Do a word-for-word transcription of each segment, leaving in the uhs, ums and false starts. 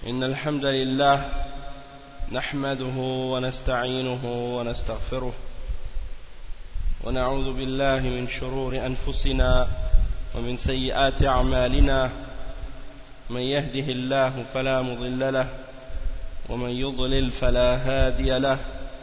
إن الحمد لله نحمده ونستعينه ونستغفره ونعوذ بالله من شرور أنفسنا ومن سيئات أعمالنا من يهده الله فلا مضل له ومن يضلل فلا هادي له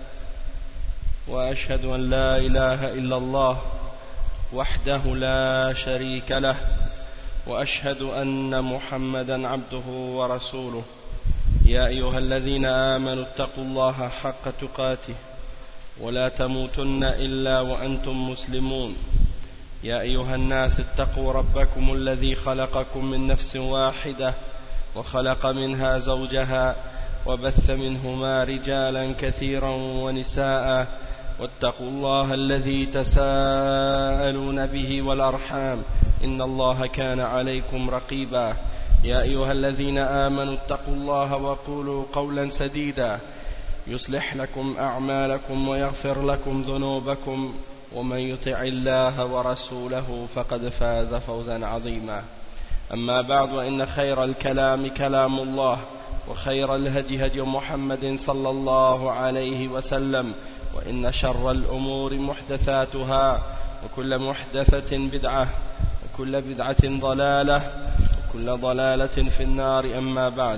وأشهد أن لا إله إلا الله وحده لا شريك له وأشهد أن محمدا عبده ورسوله يا أيها الذين آمنوا اتقوا الله حق تقاته ولا تموتن إلا وأنتم مسلمون يا أيها الناس اتقوا ربكم الذي خلقكم من نفس واحدة وخلق منها زوجها وبث منهما رجالا كثيرا ونساء واتقوا الله الذي تساءلون به والأرحام إن الله كان عليكم رقيبا يا أيها الذين آمنوا اتقوا الله وقولوا قولا سديدا يصلح لكم أعمالكم ويغفر لكم ذنوبكم ومن يطع الله ورسوله فقد فاز فوزا عظيما أما بعد وإن خير الكلام كلام الله وخير الهدي هدي محمد صلى الله عليه وسلم وإن شر الأمور محدثاتها وكل محدثة بدعة وكل بدعة ضلالة وكل ضلالة في النار أما بعد.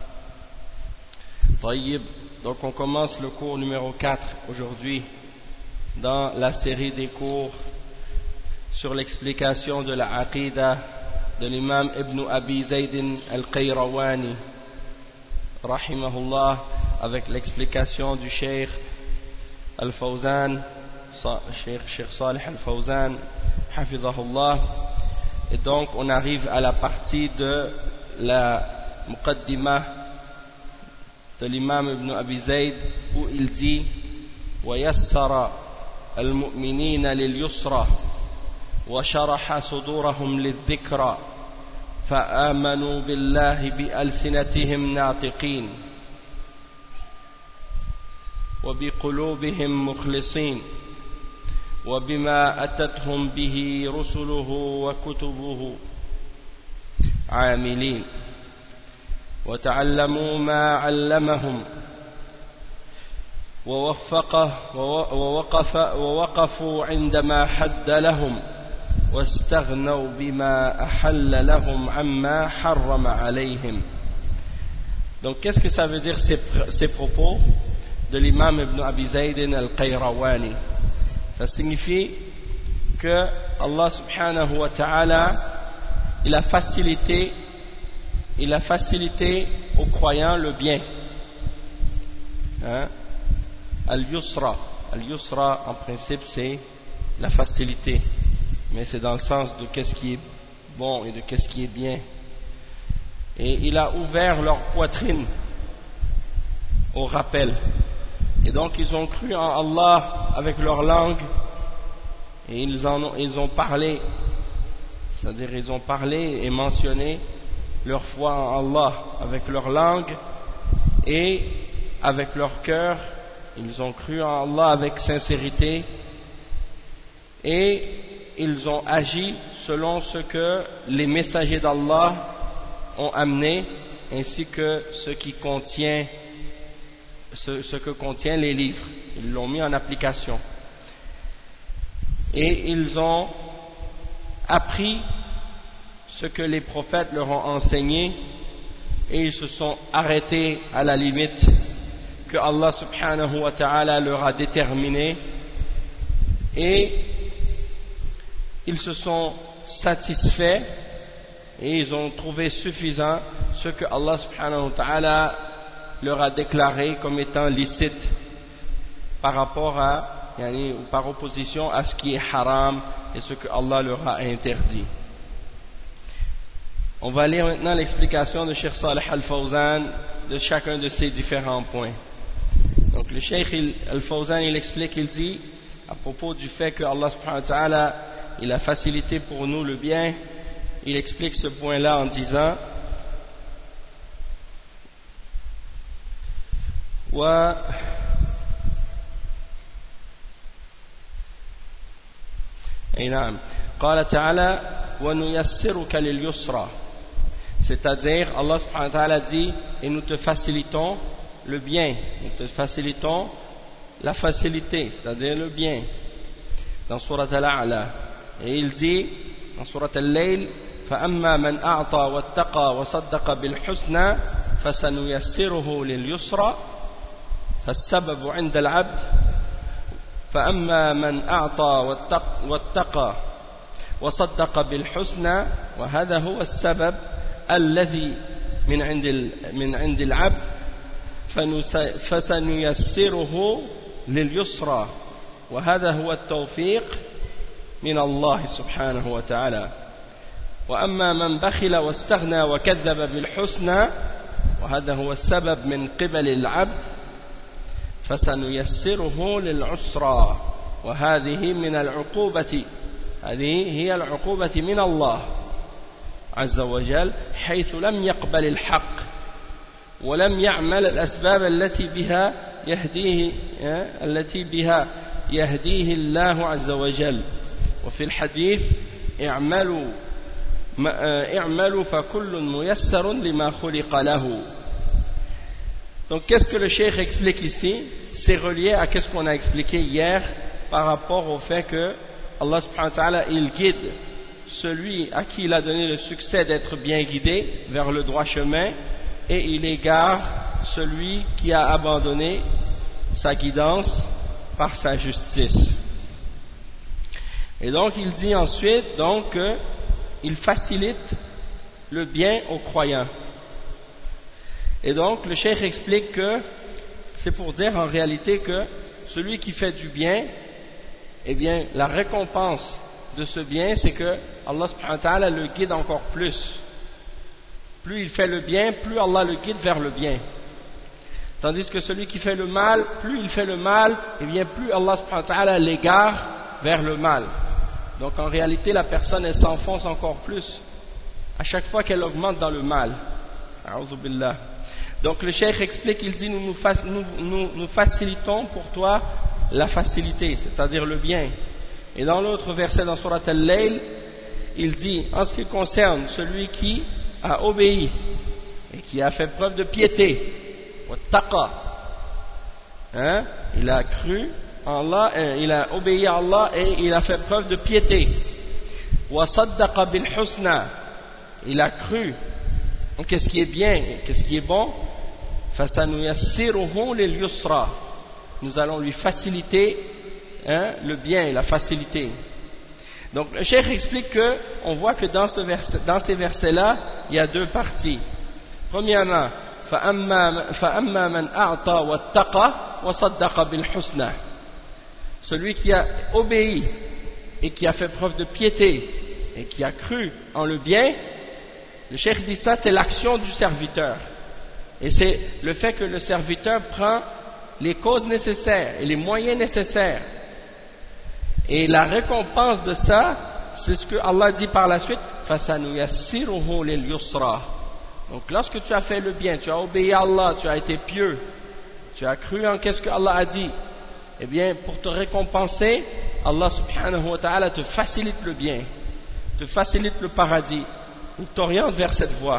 طيب, donc on commence le cours numéro quatre aujourd'hui dans la série des cours sur l'explication de la Aqidah de l'imam Ibn Abi Zayd al-Qayrawani rahimahullah, avec l'explication du Cheikh Al-Fawzan, Cheikh Salih Al-Fawzan hafizahullah. Et donc on arrive à la partie de la Muqaddimah de l'imam Ibn Abi Zayd où il dit وَيَسَّرَ الْمُؤْمِنِينَ لِلْيُسْرَ وَشَرَحَ صُدُورَهُمْ لِلذِّكْرَ فآمنوا بالله بألسنتهم ناطقين وبقلوبهم مخلصين وبما أتتهم به رسله وكتبه عاملين وتعلموا ما علمهم ووفقه ووقف ووقفوا عندما حد لهم واستغنوا بما أحل لهم عما حرم عليهم. Donc qu'est-ce que ça veut dire ces, ces propos de l'imam Ibn Abi Zayd al-Qayrawani? Ça signifie que Allah subhanahu wa ta'ala il a facilité il a facilité aux croyants le bien, hein? Al-Yusra, Al-Yusra en principe c'est la facilité, mais c'est dans le sens de qu'est-ce qui est bon et de qu'est-ce qui est bien. Et il a ouvert leur poitrine au rappel. Et donc ils ont cru en Allah avec leur langue et ils, en ont, ils ont parlé, c'est-à-dire ils ont parlé et mentionné leur foi en Allah avec leur langue et avec leur cœur. Ils ont cru en Allah avec sincérité et ils ont agi selon ce que les messagers d'Allah ont amené, ainsi que ce qui contient ce, ce que contient les livres. Ils l'ont mis en application et ils ont appris ce que les prophètes leur ont enseigné et ils se sont arrêtés à la limite que Allah subhanahu wa ta'ala leur a déterminé et ils se sont satisfaits et ils ont trouvé suffisant ce que Allah subhanahu wa ta'ala leur a déclaré comme étant licite par rapport à, yani, ou par opposition à ce qui est haram et ce que Allah leur a interdit. On va lire maintenant l'explication de Cheikh Salih Al-Fawzan de chacun de ces différents points. Donc le Cheikh Al-Fawzan il explique, il dit à propos du fait que Allah subhanahu wa ta'ala il a facilité pour nous le bien, il explique ce point là en disant wa قال تعالى ونيسرك لليسرى C'est-à-dire, Allah subhanahu wa ta'ala dit, et nous te facilitons le bien, nous te facilitons la facilité, c'est-à-dire le bien, dans Surat Al-A'la. Et il dit, dans Surat Al-Layl, فَأَمَّا مَنْ أَعْطَى وَاتَّقَى وَصَدَّقَ بِالْحُسْنَى فَسَنُيَسِّرُهُ لِلْيُسْرَى فالسبب عند العبد فأما من أعطى واتقى وصدق بالحسنى وهذا هو السبب الذي من عند من عند العبد فسنيسره لليسرى وهذا هو التوفيق من الله سبحانه وتعالى وأما من بخل واستغنى وكذب بالحسنى وهذا هو السبب من قبل العبد فسنيسره للعسرى وهذه من العقوبة هذه هي العقوبة من الله عز وجل حيث لم يقبل الحق ولم يعمل الأسباب التي بها يهديه التي بها يهديه الله عز وجل وفي الحديث اعملوا اعملوا فكل ميسر لما خلق له. Donc qu'est-ce que le cheikh explique ici? C'est relié à ce qu'on a expliqué hier par rapport au fait que Allah subhanahu wa ta'ala il guide celui à qui il a donné le succès d'être bien guidé vers le droit chemin et il égare celui qui a abandonné sa guidance par sa justice. Et donc il dit ensuite donc qu'il facilite le bien aux croyants. Et donc le cheikh explique que c'est pour dire en réalité que celui qui fait du bien, eh bien la récompense de ce bien c'est que Allah subhanahu wa ta'ala le guide encore plus. Plus il fait le bien, plus Allah le guide vers le bien. Tandis que celui qui fait le mal, plus il fait le mal, eh bien plus Allah subhanahu wa ta'ala l'égare vers le mal. Donc en réalité la personne elle s'enfonce encore plus à chaque fois qu'elle augmente dans le mal. A'udhu billah. Donc le cheikh explique, il dit nous nous, nous, nous nous facilitons pour toi la facilité, c'est-à-dire le bien. Et dans l'autre verset dans Surat Al-Layl, il dit en ce qui concerne celui qui a obéi et qui a fait preuve de piété, wattaqa, hein, il a cru en Allah, hein, il a obéi à Allah et il a fait preuve de piété. Wa saddaqa bil husna, il a cru en qu'est-ce qui est bien et qu'est-ce qui est bon. فَسَنُيَسِّرُهُ لِلْيُسْرَى, nous allons lui faciliter hein, le bien et la facilité. Donc le cheikh explique que on voit que dans, ce verset, dans ces versets-là il y a deux parties. Premièrement, فَأَمَّا مَنْ أَعْطَى وَاتَّقَى وَصَدَّقَ بِالْحُسْنَى, celui qui a obéi et qui a fait preuve de piété et qui a cru en le bien, le cheikh dit ça c'est l'action du serviteur. Et c'est le fait que le serviteur prend les causes nécessaires et les moyens nécessaires. Et la récompense de ça, c'est ce que Allah dit par la suite, فَسَنُيَسِّرُهُ لِلْيُسْرَى. Donc lorsque tu as fait le bien, tu as obéi à Allah, tu as été pieux, tu as cru en qu'est-ce que Allah a dit, eh bien pour te récompenser, Allah subhanahu wa ta'ala te facilite le bien, te facilite le paradis, il t'oriente vers cette voie.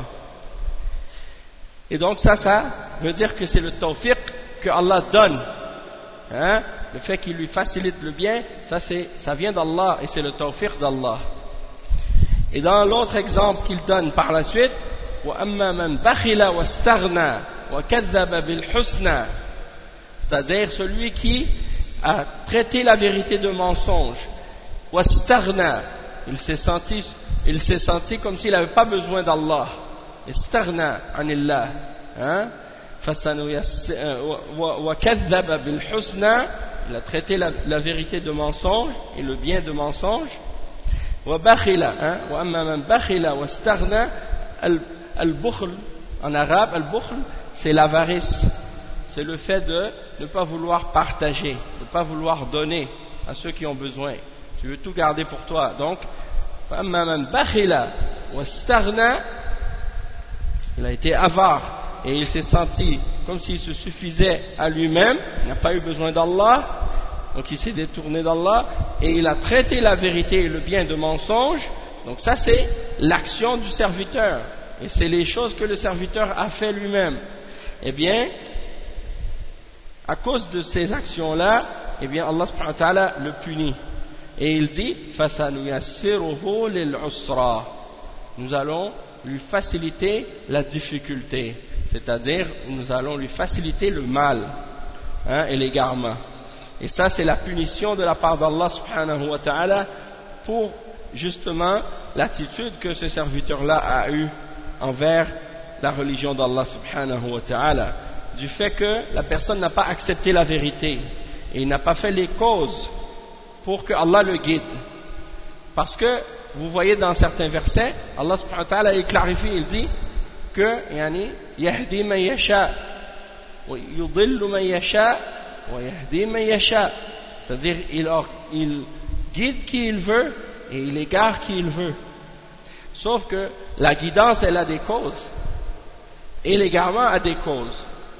Et donc ça, ça veut dire que c'est le tawfiq que Allah donne. Hein? Le fait qu'il lui facilite le bien, ça, c'est, ça vient d'Allah et c'est le tawfiq d'Allah. Et dans l'autre exemple qu'il donne par la suite, وَأَمَّا مَنْ بَخِلَ وَاسْتَغْنَى وَكَذَّبَ بِالْحُسْنَى, c'est-à-dire celui qui a traité la vérité de mensonge, وَاسْتَغْنَى, il s'est senti, il s'est senti comme s'il n'avait pas besoin d'Allah. استغنى عن الله hein? وكذب بالحسنى, il a traité la, la vérité de mensonge et le bien de mensonge. وبخل hein? وأما من بخل واستغنى, البخل en arabe, al-bukhl c'est l'avarice, c'est le fait de ne pas vouloir partager, de ne pas vouloir donner à ceux qui ont besoin, tu veux tout garder pour toi. Donc وأما من بخل واستغنى, il a été avare et il s'est senti comme s'il se suffisait à lui-même, il n'a pas eu besoin d'Allah, donc il s'est détourné d'Allah et il a traité la vérité et le bien de mensonge. Donc ça c'est l'action du serviteur. et c'est les choses que le serviteur a fait lui-même, eh bien, à cause de ces actions-là, eh bien, Allah subhanahu wa ta'ala le punit. Et il dit, فَسَنُيَسِّرُهُ لِلْعُسْرَى. Nous allons lui faciliter la difficulté, c'est-à-dire nous allons lui faciliter le mal, hein, et l'égarement. Et ça, c'est la punition de la part d'Allah subhanahu wa ta'ala pour justement l'attitude que ce serviteur-là a eue envers la religion d'Allah subhanahu wa ta'ala, du fait que la personne n'a pas accepté la vérité et il n'a pas fait les causes pour que Allah le guide. Parce que vous voyez dans certains versets, Allah subhanahu wa ta'ala il clarifie, il dit que yani yahdi man yasha wa yudillu man yasha wa yahdi man yasha, c'est-à-dire il, il guide qui il veut et il égare qui il veut. Sauf que la guidance elle a des causes et l'égarement a des causes.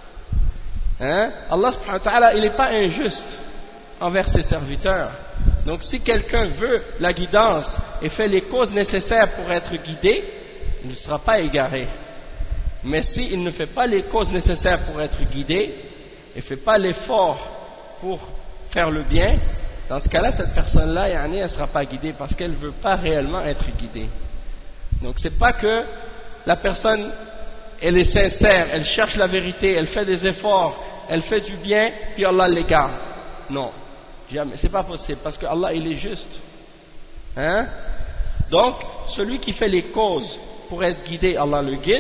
Hein? Allah subhanahu wa ta'ala il n'est pas injuste envers ses serviteurs. Donc si quelqu'un veut la guidance et fait les causes nécessaires pour être guidé, il ne sera pas égaré. Mais s'il ne fait pas les causes nécessaires pour être guidé et ne fait pas l'effort pour faire le bien, dans ce cas-là, cette personne-là, elle ne sera pas guidée parce qu'elle ne veut pas réellement être guidée. Donc c'est pas que la personne, elle est sincère, elle cherche la vérité, elle fait des efforts, elle fait du bien, puis Allah l'égare. Non. Jamais, c'est pas possible parce que Allah il est juste, hein? Donc celui qui fait les causes pour être guidé, Allah le guide,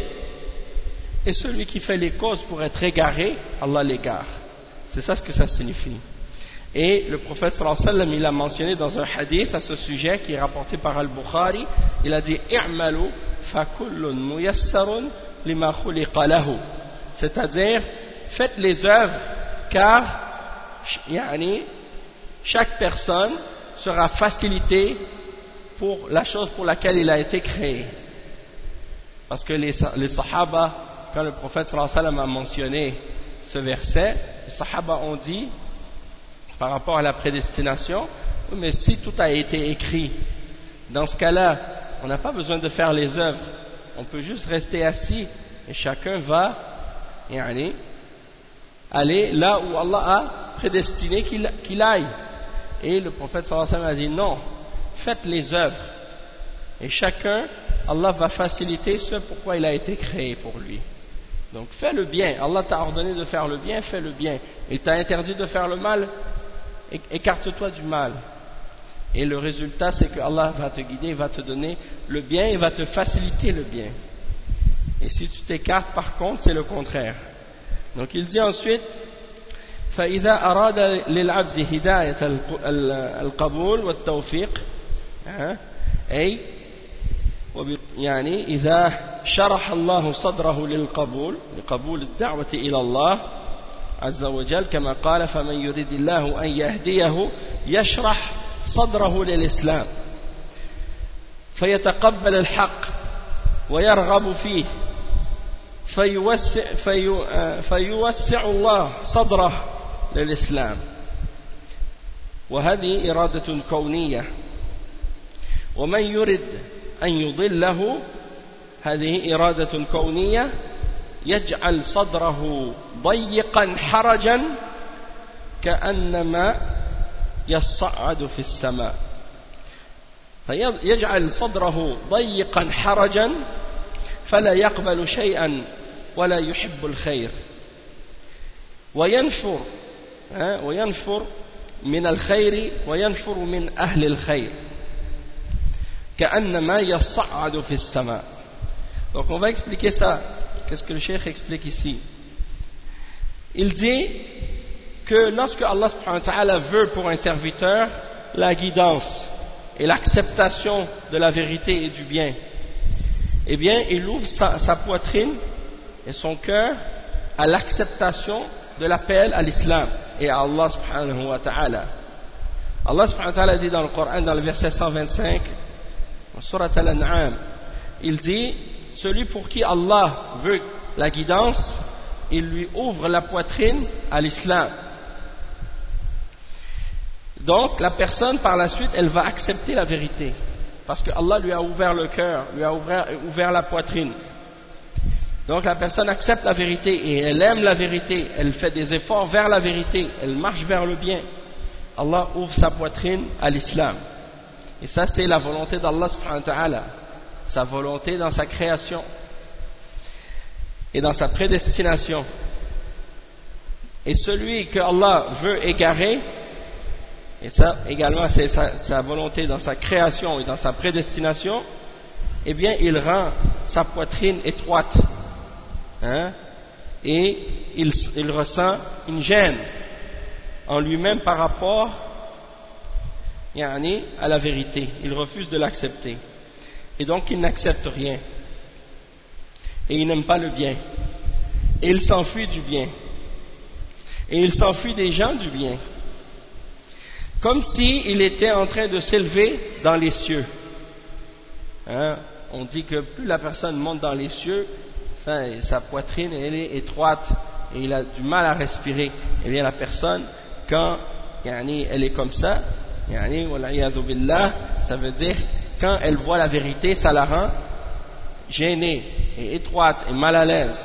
et celui qui fait les causes pour être égaré, Allah l'égare. C'est ça ce que ça signifie. Et le prophète sallallahu alayhi wa sallam il a mentionné dans un hadith à ce sujet qui est rapporté par Al-Bukhari, il a dit i'malu fa kullun muyassarun lima khuliqa lahu, c'est-à-dire faites les œuvres car yani chaque personne sera facilitée pour la chose pour laquelle il a été créé. Parce que les, les Sahaba, quand le prophète sallallahu alayhi wa sallam a mentionné ce verset, les Sahaba ont dit, par rapport à la prédestination, mais si tout a été écrit, dans ce cas-là, on n'a pas besoin de faire les œuvres, on peut juste rester assis et chacun va yani, aller là où Allah a prédestiné qu'il, qu'il aille. Et le prophète sallallahu alayhi wa sallam a dit non, faites les œuvres et chacun, Allah va faciliter ce pourquoi il a été créé pour lui. Donc fais le bien, Allah t'a ordonné de faire le bien, fais le bien. Il t'a interdit de faire le mal, écarte-toi du mal. Et le résultat c'est que Allah va te guider, va te donner le bien et va te faciliter le bien. Et si tu t'écartes par contre, c'est le contraire. Donc il dit ensuite فإذا أراد للعبد هداية القبول والتوفيق أي يعني إذا شرح الله صدره للقبول لقبول الدعوة إلى الله عز وجل كما قال فمن يريد الله أن يهديه يشرح صدره للإسلام فيتقبل الحق ويرغب فيه فيوسع, في فيوسع الله صدره للإسلام وهذه إرادة كونية ومن يرد أن يضله هذه إرادة كونية يجعل صدره ضيقا حرجا كأنما يصعد في السماء فيجعل صدره ضيقا حرجا فلا يقبل شيئا ولا يحب الخير وينفر وينفر من الخير وينفر من أهل الخير كأنما يصعد في السماء. Donc on va expliquer ça. Qu'est-ce que le cheikh explique ici? Il dit que lorsque Allah subhanahu wa ta'ala veut pour un serviteur la guidance et l'acceptation de la vérité et du bien, eh bien il ouvre sa, sa poitrine et son cœur à l'acceptation de l'appel à l'islam et à Allah subhanahu wa ta'ala. Allah subhanahu wa ta'ala dit dans le Coran, dans le verset cent vingt-cinq, dans Surat Al-An'am, il dit, celui pour qui Allah veut la guidance, il lui ouvre la poitrine à l'islam. Donc la personne par la suite, elle va accepter la vérité, parce que Allah lui a ouvert le cœur, lui a ouvert, ouvert la poitrine. Donc la personne accepte la vérité et elle aime la vérité, elle fait des efforts vers la vérité, elle marche vers le bien. Allah ouvre sa poitrine à l'islam. Et ça c'est la volonté d'Allah subhanahu wa ta'ala, sa volonté dans sa création et dans sa prédestination. Et celui que Allah veut égarer, et ça également c'est sa, sa volonté dans sa création et dans sa prédestination, eh bien il rend sa poitrine étroite, hein, et il, il ressent une gêne en lui-même par rapport yani, à la vérité. Il refuse de l'accepter et donc il n'accepte rien et il n'aime pas le bien et il s'enfuit du bien et il s'enfuit des gens du bien, comme s'il était en train de s'élever dans les cieux, hein. On dit que plus la personne monte dans les cieux, ça, sa poitrine elle est étroite et il a du mal à respirer. Et bien la personne, quand yani, elle est comme ça, yani, billah, ça veut dire quand elle voit la vérité, ça la rend gênée et étroite et mal à l'aise.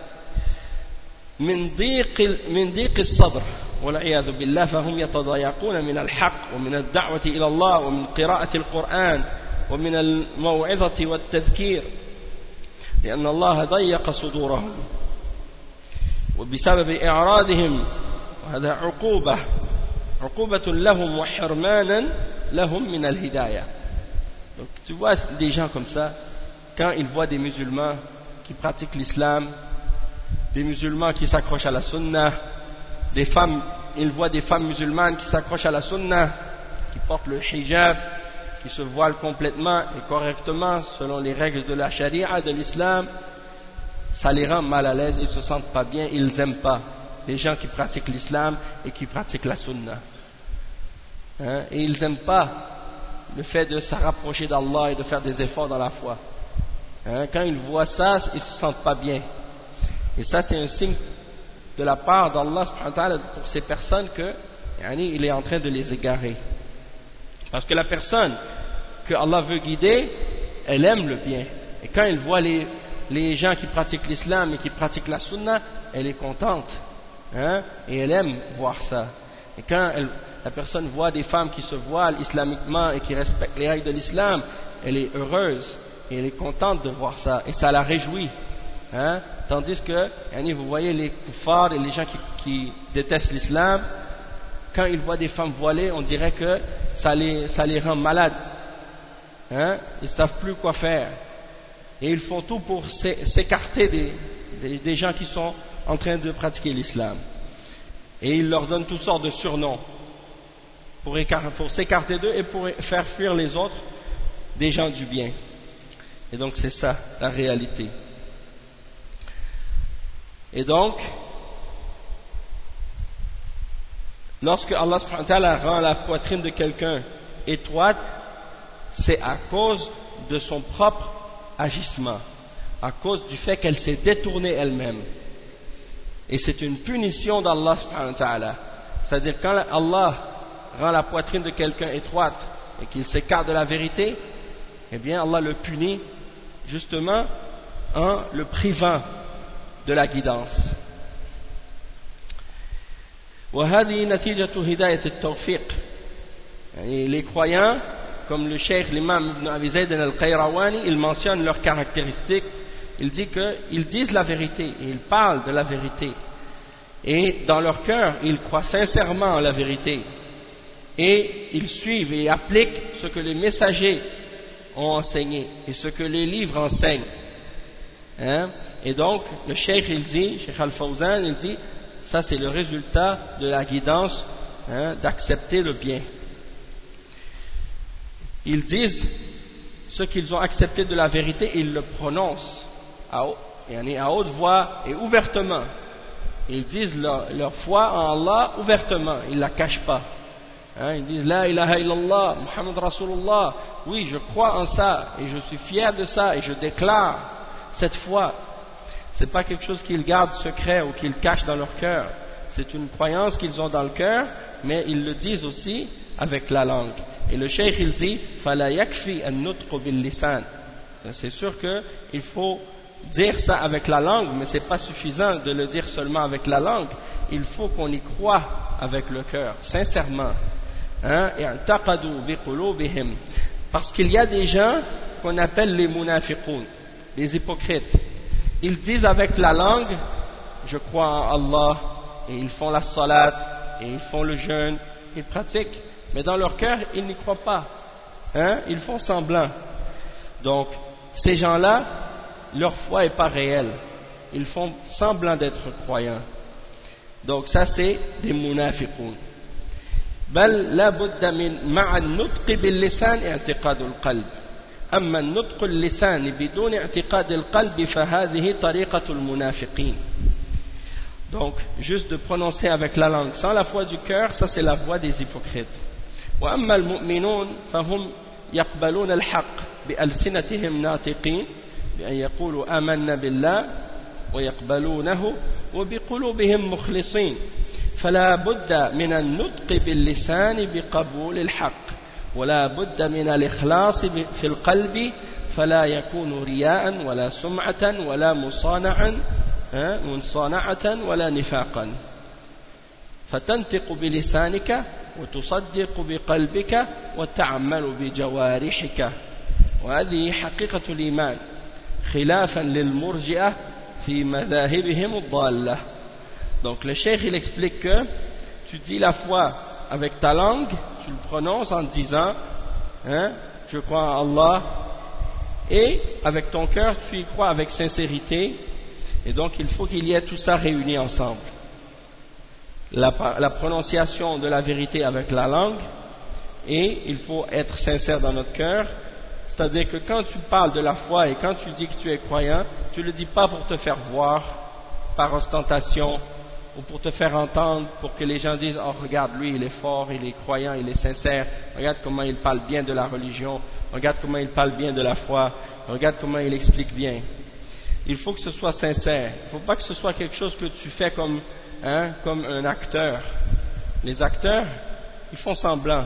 من ضيق من ضيق الصدر والعياذ بالله فهم يتضايقون من الحق ومن الدعوة إلى الله ومن قراءة القرآن ومن الموعظة والتذكير لأن الله ضيق صدورهم وبسبب إعراضهم وهذا عقوبة عقوبة لهم وحرمانا لهم من الهداية. Donc tu vois des gens comme ça, quand ils voient des musulmans qui pratiquent l'islam, des musulmans qui s'accrochent à la sunna, des femmes, ils voient des femmes musulmanes qui s'accrochent à la sunna, qui portent le hijab, qui se voilent complètement et correctement selon les règles de la charia, de l'islam, ça les rend mal à l'aise, ils se sentent pas bien, ils n'aiment pas les gens qui pratiquent l'islam et qui pratiquent la sunna, hein? Et ils n'aiment pas le fait de se rapprocher d'Allah et de faire des efforts dans la foi, hein? Quand ils voient ça, ils se sentent pas bien. Et ça c'est un signe de la part d'Allah subhanahu wa ta'ala pour ces personnes que yani, il est en train de les égarer. Parce que la personne que Allah veut guider, elle aime le bien. Et quand elle voit les, les gens qui pratiquent l'islam et qui pratiquent la sunna, elle est contente, hein, et elle aime voir ça. Et quand elle, la personne voit des femmes qui se voilent islamiquement et qui respectent les règles de l'islam, elle est heureuse et elle est contente de voir ça. Et ça la réjouit. Hein? Tandis que, vous voyez les kuffars et les gens qui, qui détestent l'islam, quand ils voient des femmes voilées, on dirait que ça les, ça les rend malades, hein? Ils ne savent plus quoi faire et ils font tout pour s'écarter des, des, des gens qui sont en train de pratiquer l'islam, et ils leur donnent toutes sortes de surnoms pour, pour s'écarter d'eux et pour faire fuir les autres des gens du bien. Et donc c'est ça la réalité. Et donc, lorsque Allah subhanahu wa ta'ala rend la poitrine de quelqu'un étroite, c'est à cause de son propre agissement, à cause du fait qu'elle s'est détournée elle-même. Et c'est une punition d'Allah subhanahu wa ta'ala. C'est-à-dire quand Allah rend la poitrine de quelqu'un étroite et qu'il s'écarte de la vérité, eh bien Allah le punit justement en le privant de la guidance. وهذه نتيجة هداية التوفيق. يعني les croyants, comme le cheikh l'imam Ibn Abi Zayd al-Qayrawani, ils mentionnent leurs caractéristiques. Il dit qu'ils disent la vérité et ils parlent de la vérité, et dans leur cœur ils croient sincèrement en la vérité et ils suivent et appliquent ce que les messagers ont enseigné et ce que les livres enseignent, hein? Et donc le cheikh il dit, Cheikh Al-Fawzan il dit, ça c'est le résultat de la guidance, hein, d'accepter le bien. Ils disent ce qu'ils ont accepté de la vérité, ils le prononcent à, à haute voix et ouvertement. Ils disent leur, leur foi en Allah ouvertement, ils ne la cachent pas, hein, ils disent La ilaha illallah, Muhammad Rasulullah, oui je crois en ça et je suis fier de ça et je déclare cette foi. Ce n'est pas quelque chose qu'ils gardent secret ou qu'ils cachent dans leur cœur, c'est une croyance qu'ils ont dans le cœur, mais ils le disent aussi avec la langue. Et le cheikh il dit فَلَا يَكْفِي النُّطْقُ بِاللِّسَانِ. C'est sûr qu'il faut dire ça avec la langue, mais ce n'est pas suffisant de le dire seulement avec la langue. Il faut qu'on y croie avec le cœur, sincèrement. Hein? Parce qu'il y a des gens qu'on appelle les munafiqoun, les hypocrites. Ils disent avec la langue, je crois en Allah, et ils font la salat, et ils font le jeûne, ils pratiquent, mais dans leur cœur, ils n'y croient pas. Hein? Ils font semblant. Donc, ces gens-là, leur foi n'est pas réelle. Ils font semblant d'être croyants. Donc, ça, c'est des munafiqoun. بل لا بد من مع النطق باللسان اعتقاد القلب أما النطق اللسان بدون اعتقاد القلب فهذه طريقة المنافقين. Donc, juste de prononcer avec la langue sans la foi du cœur, ça c'est la voie des hypocrites. وأما المؤمنون فهم يقبلون الحق بألسنتهم ناطقين بأن يقولوا آمنا بالله ويقبلونه وبقلوبهم مخلصين فلا بد من النطق باللسان بقبول الحق ولا بد من الإخلاص في القلب فلا يكون رياء ولا سمعة ولا مصانعا مصانعة ولا نفاقا فتنطق بلسانك وتصدق بقلبك وتعمل بجوارحك وهذه حقيقة الإيمان خلافا للمرجئة في مذاهبهم الضالة. Donc le cheikh il explique que tu dis la foi avec ta langue, tu le prononces en disant hein, je crois en Allah, et avec ton cœur tu y crois avec sincérité, et donc il faut qu'il y ait tout ça réuni ensemble. La, la prononciation de la vérité avec la langue, et il faut être sincère dans notre cœur, c'est-à-dire que quand tu parles de la foi et quand tu dis que tu es croyant, tu ne le dis pas pour te faire voir par ostentation ou pour te faire entendre, pour que les gens disent oh regarde lui il est fort, il est croyant, il est sincère, regarde comment il parle bien de la religion, regarde comment il parle bien de la foi, regarde comment il explique bien. Il faut que ce soit sincère, il ne faut pas que ce soit quelque chose que tu fais comme, hein, comme un acteur. Les acteurs ils font semblant.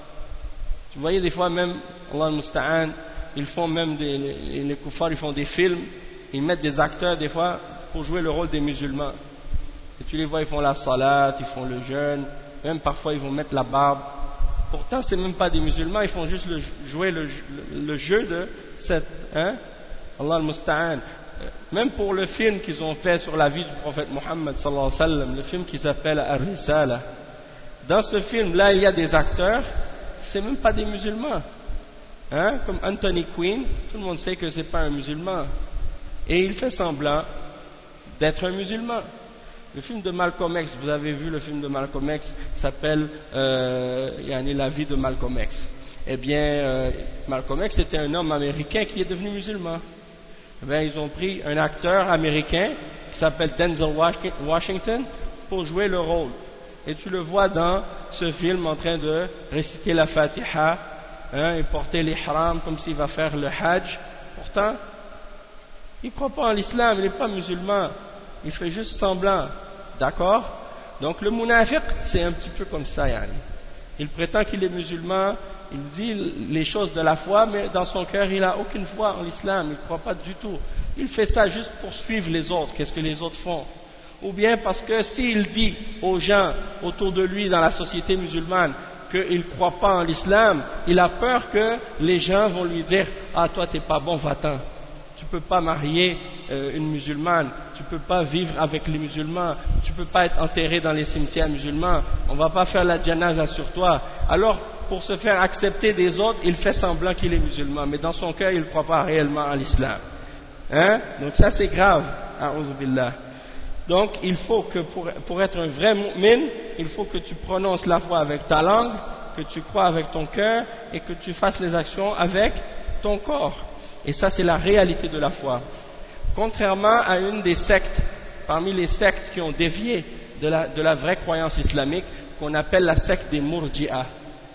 Vous voyez des fois même Allah al-Musta'an, ils font même des, les, les kuffars ils font des films, ils mettent des acteurs des fois pour jouer le rôle des musulmans. Et tu les vois, ils font la salat, ils font le jeûne, même parfois ils vont mettre la barbe. Pourtant, c'est même pas des musulmans, ils font juste le, jouer le, le, le jeu de cette, hein, Allah al-Musta'an. Même pour le film qu'ils ont fait sur la vie du prophète Mohammed sallallahu alayhi wa sallam, le film qui s'appelle Ar-Risala. Dans ce film-là, il y a des acteurs, c'est même pas des musulmans. Hein, comme Anthony Quinn, tout le monde sait que c'est pas un musulman. Et il fait semblant d'être un musulman. Le film de Malcolm X, vous avez vu le film de Malcolm X, s'appelle euh, La vie de Malcolm X. Eh bien, euh, Malcolm X était un homme américain qui est devenu musulman. Eh bien, ils ont pris un acteur américain qui s'appelle Denzel Washington pour jouer le rôle. Et tu le vois dans ce film en train de réciter la Fatiha, hein, et porter l'ihram comme s'il va faire le Hajj. Pourtant, il ne croit pas en l'islam, il n'est pas musulman. Il fait juste semblant. D'accord? Donc le munafiq, c'est un petit peu comme ça, yani. Il prétend qu'il est musulman, il dit les choses de la foi, mais dans son cœur, il n'a aucune foi en l'islam, il ne croit pas du tout. Il fait ça juste pour suivre les autres, qu'est-ce que les autres font. Ou bien parce que s'il dit aux gens autour de lui dans la société musulmane qu'il ne croit pas en l'islam, il a peur que les gens vont lui dire « Ah, toi, t'es pas bon, va-t'en. Tu ne peux pas marier euh, une musulmane, tu ne peux pas vivre avec les musulmans, tu ne peux pas être enterré dans les cimetières musulmans, on ne va pas faire la janaza sur toi. » Alors, pour se faire accepter des autres, il fait semblant qu'il est musulman, mais dans son cœur, il ne croit pas réellement en l'islam. Hein? Donc ça, c'est grave. A'udhu billah. Donc, il faut que pour, pour être un vrai mu'min, il faut que tu prononces la foi avec ta langue, que tu crois avec ton cœur et que tu fasses les actions avec ton corps. Et ça, c'est la réalité de la foi. Contrairement à une des sectes, parmi les sectes qui ont dévié de la, de la vraie croyance islamique, qu'on appelle la secte des Murji'a.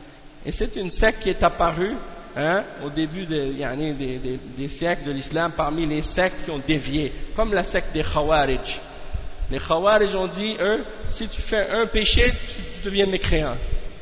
Et c'est une secte qui est apparue hein, au début de, yani, des, des, des siècles de l'islam, parmi les sectes qui ont dévié, comme la secte des Khawarij. Les Khawarij ont dit, eux, si tu fais un péché, tu, tu deviens mécréant.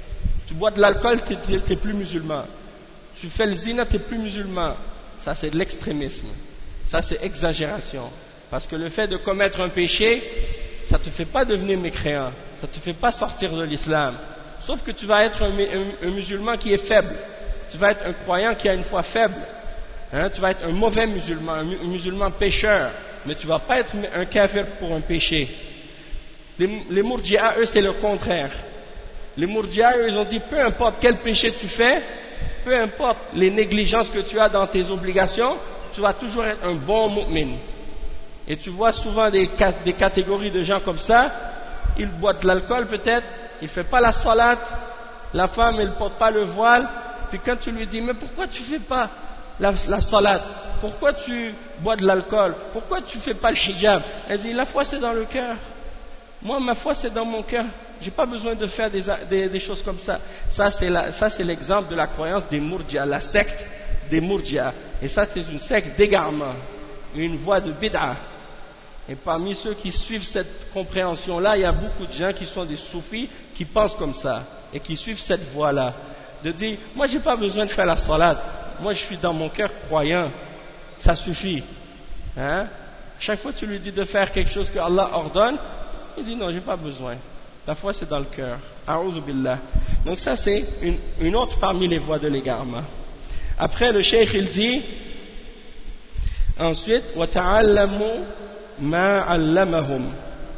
Tu bois de l'alcool, tu n'es plus musulman. Tu fais le zina, tu n'es plus musulman. Ça, c'est de l'extrémisme. Ça c'est exagération. Parce que le fait de commettre un péché, ça ne te fait pas devenir mécréant, ça ne te fait pas sortir de l'islam. Sauf que tu vas être un, un, un musulman qui est faible, tu vas être un croyant qui a une foi faible, hein, tu vas être un mauvais musulman, un, un musulman pécheur, mais tu ne vas pas être un kafir pour un péché. Les, les Mourji'a, eux, c'est le contraire. Les Mourji'a, eux, ils ont dit, peu importe quel péché tu fais, peu importe les négligences que tu as dans tes obligations, tu vas toujours être un bon mu'min. Et tu vois souvent des, des catégories de gens comme ça, ils boivent de l'alcool peut-être, ils ne font pas la salat, la femme elle ne porte pas le voile, puis quand tu lui dis, mais pourquoi tu ne fais pas la, la salat, pourquoi tu bois de l'alcool, pourquoi tu ne fais pas le hijab? Elle dit, la foi c'est dans le cœur, moi ma foi c'est dans mon cœur, j'ai pas besoin de faire des, des, des choses comme ça. Ça c'est l'exemple de la croyance des Mourji'a, la secte des Mourji'a, et ça c'est une secte d'égarement, une voie de bid'a. Et parmi ceux qui suivent cette compréhension-là, il y a beaucoup de gens qui sont des soufis, qui pensent comme ça, et qui suivent cette voie-là. De dire, moi j'ai pas besoin de faire la salade, moi je suis dans mon cœur croyant, ça suffit. Hein? Chaque fois que tu lui dis de faire quelque chose que Allah ordonne, il dit non, j'ai pas besoin. La foi c'est dans le cœur. A'udhu billah. Donc ça c'est une, une autre parmi les voies de l'égarement. Après le cheikh il dit, ensuite, wa ta'allamu ما علمهم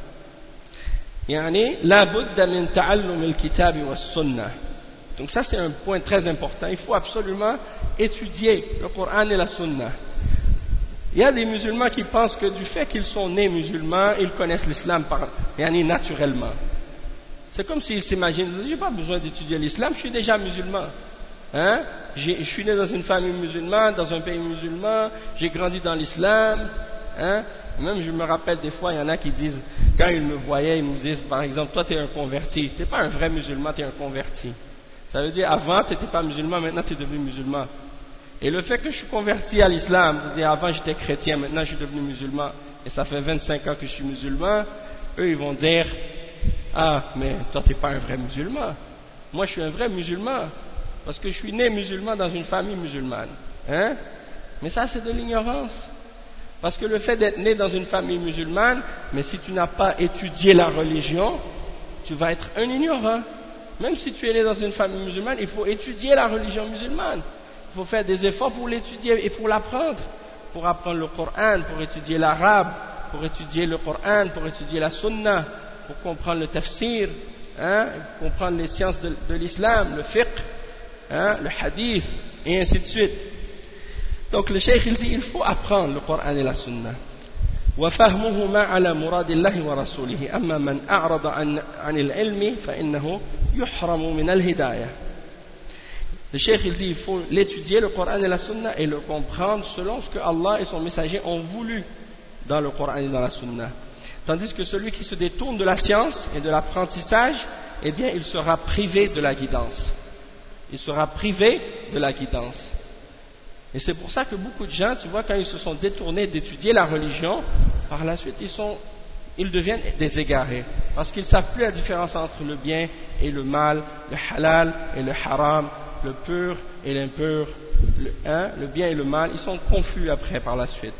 يعني لا بد من تعلم الكتاب والسنة. Donc ça c'est un point très important, il faut absolument étudier le Coran et la Sunna. Il y a des musulmans qui pensent que du fait qu'ils sont nés musulmans, ils connaissent l'islam yani naturellement. C'est comme s'ils s'imaginent, j'ai pas besoin d'étudier l'islam, je suis déjà musulman. Hein? Je suis né dans une famille musulmane, dans un pays musulman, j'ai grandi dans l'islam. Hein? Même je me rappelle des fois, il y en a qui disent, quand ils me voyaient, ils me disent par exemple, toi tu es un converti, tu n'es pas un vrai musulman, tu es un converti. Ça veut dire avant tu n'étais pas musulman, maintenant tu es devenu musulman. Et le fait que je suis converti à l'islam, c'est-à-dire avant j'étais chrétien, maintenant je suis devenu musulman, et ça fait vingt-cinq ans que je suis musulman, eux ils vont dire, ah mais toi tu n'es pas un vrai musulman. Moi je suis un vrai musulman, parce que je suis né musulman dans une famille musulmane. Hein? Mais ça c'est de l'ignorance. Parce que le fait d'être né dans une famille musulmane, mais si tu n'as pas étudié la religion, tu vas être un ignorant. Même si tu es né dans une famille musulmane, il faut étudier la religion musulmane. Il faut faire des efforts pour l'étudier et pour l'apprendre. Pour apprendre le Coran, pour étudier l'arabe, pour étudier le Coran, pour étudier la sunna, pour comprendre le tafsir, hein, comprendre les sciences de, de l'islam, le fiqh, hein, le hadith, et ainsi de suite. Donc le cheikh il dit il faut apprendre le Coran et la Sunna. وفهمه ما على مراد الله ورسوله أما من أعرض عن عن العلم فإنه يحرم من الهداية. Le cheikh il dit il faut l'étudier le Coran et la Sunna et le comprendre selon ce que Allah et son messager ont voulu dans le Coran et dans la Sunna. Tandis que celui qui se détourne de la science et de l'apprentissage, eh bien il sera privé de la guidance. Il sera privé de la guidance. Et c'est pour ça que beaucoup de gens, tu vois, quand ils se sont détournés d'étudier la religion, par la suite, ils, sont, ils deviennent des égarés. Parce qu'ils ne savent plus la différence entre le bien et le mal, le halal et le haram, le pur et l'impur, le, hein, le bien et le mal. Ils sont confus après, par la suite.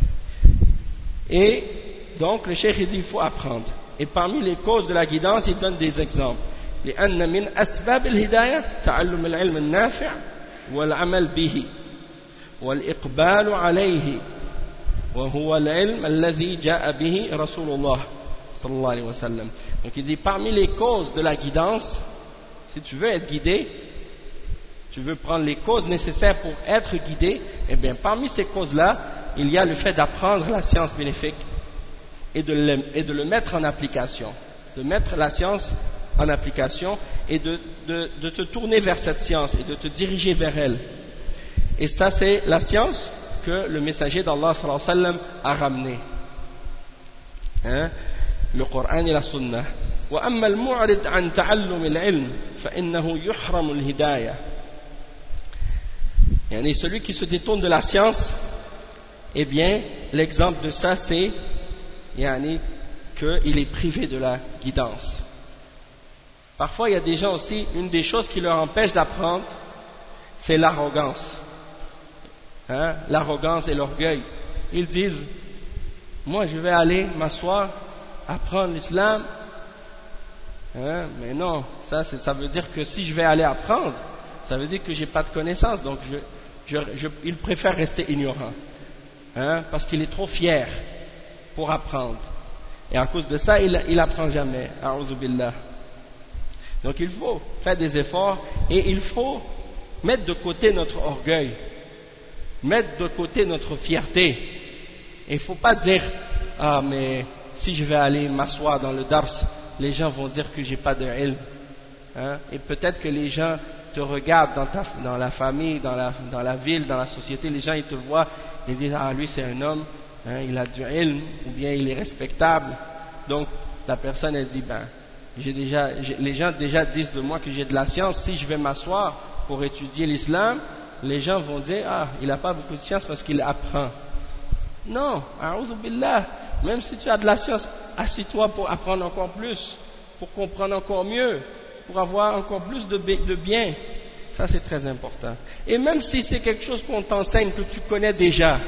Et donc, le cheikh dit, il faut apprendre. Et parmi les causes de la guidance, il donne des exemples. لأن من أسباب الهداية تعلم العلم النافع والعمل به والإقبال عليه وهو العلم الذي جاء به رسول الله صلى الله عليه وسلم. Donc il dit parmi les causes de la guidance, si tu veux être guidé, tu veux prendre les causes nécessaires pour être guidé, eh bien parmi ces causes-là, il y a le fait d'apprendre la science bénéfique et de le, et de le mettre en application, de mettre la science en application et de, de, de te tourner vers cette science et de te diriger vers elle. Et ça c'est la science que le messager d'Allah sallallahu alayhi wa sallam a ramené, hein? Le Coran et la Sunna. وأما المعرض عن تعلم العلم فإنه يحرم الهداية. يعني celui qui se détourne de la science, eh bien l'exemple de ça c'est يعني qu'il est privé de la guidance. Parfois il y a des gens aussi, une des choses qui leur empêche d'apprendre, c'est l'arrogance. Hein, l'arrogance et l'orgueil. ils disent, moi je vais aller m'asseoir, apprendre l'islam, hein, mais non, ça, ça veut dire que si je vais aller apprendre, ça veut dire que j'ai pas de connaissances, donc je, je, je, il préfère rester ignorant, hein, parce qu'il est trop fier pour apprendre, et à cause de ça, il, il apprend jamais, a'oudhu billah. Donc il faut faire des efforts, et il faut mettre de côté notre orgueil, mettre de côté notre fierté. Il ne faut pas dire, ah mais si je vais aller m'asseoir dans le dars, les gens vont dire que j'ai pas de ilm, hein? Et peut-être que les gens te regardent dans, ta, dans la famille, dans la, dans la ville, dans la société, les gens ils te voient, ils disent, ah lui c'est un homme, hein, il a du ilm, ou bien il est respectable. Donc la personne elle dit, ben j'ai déjà, les gens déjà disent de moi que j'ai de la science, si je vais m'asseoir pour étudier l'islam, les gens vont dire, ah il n'a pas beaucoup de science parce qu'il apprend. Non, a'oudhu billah, même si tu as de la science, assis-toi pour apprendre encore plus, pour comprendre encore mieux, pour avoir encore plus de, de bien. Ça c'est très important. Et même si c'est quelque chose qu'on t'enseigne, que tu connais déjà,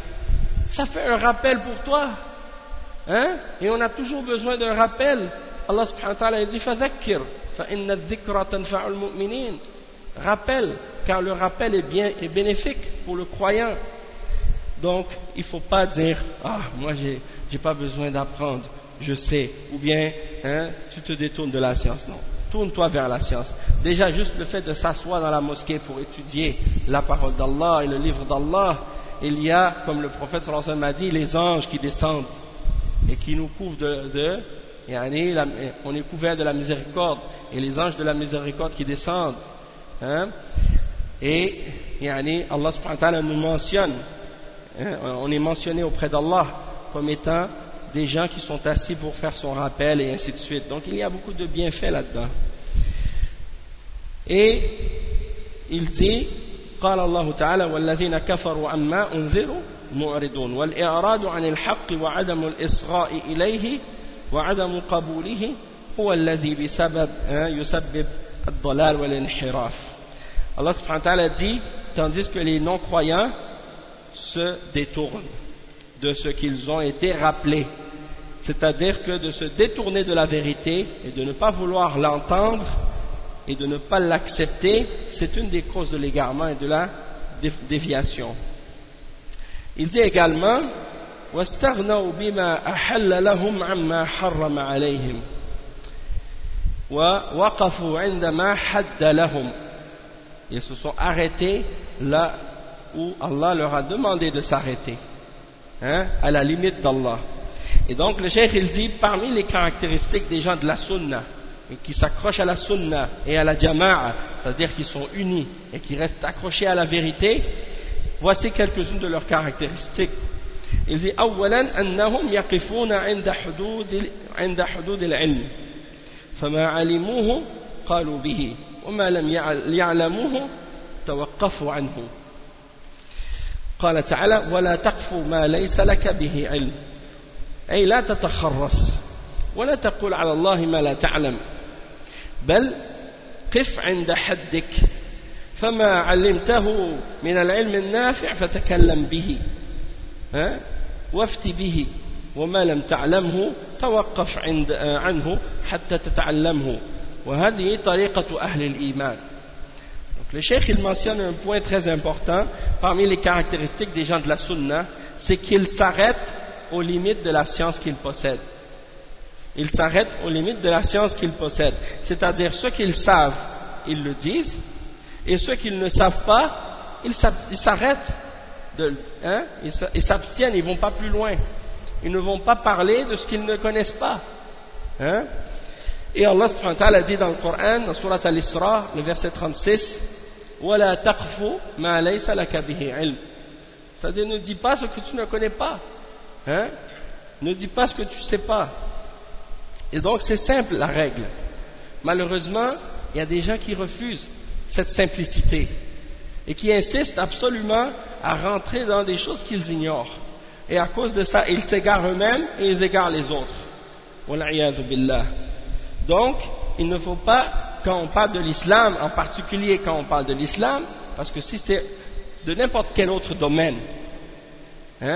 ça fait un rappel pour toi, hein? Et on a toujours besoin d'un rappel. Allah subhanahu wa ta'ala dit فَذَكِّرْ فَإِنَّ الذِّكْرَ تَنْفَعُ الْمُؤْمِنِينَ. Rappel, car le rappel est bien et bénéfique pour le croyant. Donc, il ne faut pas dire, ah, moi j'ai, j'ai pas besoin d'apprendre, je sais, ou bien, hein, tu te détournes de la science. Non, tourne-toi vers la science. Déjà, juste le fait de s'asseoir dans la mosquée pour étudier la parole d'Allah et le livre d'Allah, il y a, comme le prophète sallallahu alayhi wa sallam a dit, les anges qui descendent et qui nous couvrent de, de yani, la, on est couvert de la miséricorde, et les anges de la miséricorde qui descendent, hein, et yani, Allah subhanahu wa ta'ala nous mentionne, hein, on est mentionné auprès d'Allah comme étant des gens qui sont assis pour faire son rappel et ainsi de suite. Donc il y a beaucoup de bienfaits là-dedans. Et il dit, قال الله تعالى والذين كفروا عما أنذروا معرضون والإعراض عن الحق وعدم الإصغاء إليه وعدم قبوله هو الذي بسبب يسبب الضلال والانحراف. Allah subhanahu wa ta'ala dit, tandis que les non-croyants se détournent de ce qu'ils ont été rappelés, c'est-à-dire que de se détourner de la vérité et de ne pas vouloir l'entendre et de ne pas l'accepter, c'est une des causes de l'égarement et de la déviation. Il dit également واستغنوا بما أحل لهم عما حرم عليهم ووقفوا عندما حد لهم. Ils se sont arrêtés là où Allah leur a demandé de s'arrêter, hein, à la limite d'Allah. Et donc le cheikh il dit, parmi les caractéristiques des gens de la sunna et qui s'accrochent à la sunna et à la jama'a, c'est-à-dire qu'ils sont unis et qui restent accrochés à la vérité, voici quelques-unes de leurs caractéristiques. Il dit أولا أنهم يقفون عند حدود عند حدود العلم فما علموه قالوا به وما لم يعلموه توقفوا عنه. قال تعالى ولا تقف ما ليس لك به علم أي لا تتخرص ولا تقول على الله ما لا تعلم بل قف عند حدك فما علمته من العلم النافع فتكلم به وافتي به وما لم تعلمه توقف عند عنه حتى تتعلمه وهذه طريقة أهل الإيمان. Le cheikh il mentionne un point très important parmi les caractéristiques des gens de la sunna, c'est qu'ils s'arrêtent aux limites de la science qu'ils possèdent. Ils s'arrêtent aux limites de la science qu'ils possèdent, c'est-à-dire ceux qu'ils savent, ils le disent, et ceux qu'ils ne savent pas, ils s'arrêtent, de, hein, ils s'abstiennent, ils ne vont pas plus loin, ils ne vont pas parler de ce qu'ils ne connaissent pas. Hein? Et Allah subhanahu wa ta'ala dit dans le Coran, dans Surat Al-Isra, le verset trente-six, وَلَا تَقْفُ مَا لَيْسَ لَكَ بِهِ عِلْمٍ. C'est-à-dire, ne dis pas ce que tu ne connais pas. Hein? Ne dis pas ce que tu ne sais pas. Et donc, c'est simple la règle. Malheureusement, il y a des gens qui refusent cette simplicité et qui insistent absolument à rentrer dans des choses qu'ils ignorent. Et à cause de ça, ils s'égarent eux-mêmes et ils égarent les autres. Wal-'iyadhu billah. Donc, il ne faut pas, quand on parle de l'islam, en particulier quand on parle de l'islam, parce que si c'est de n'importe quel autre domaine, hein,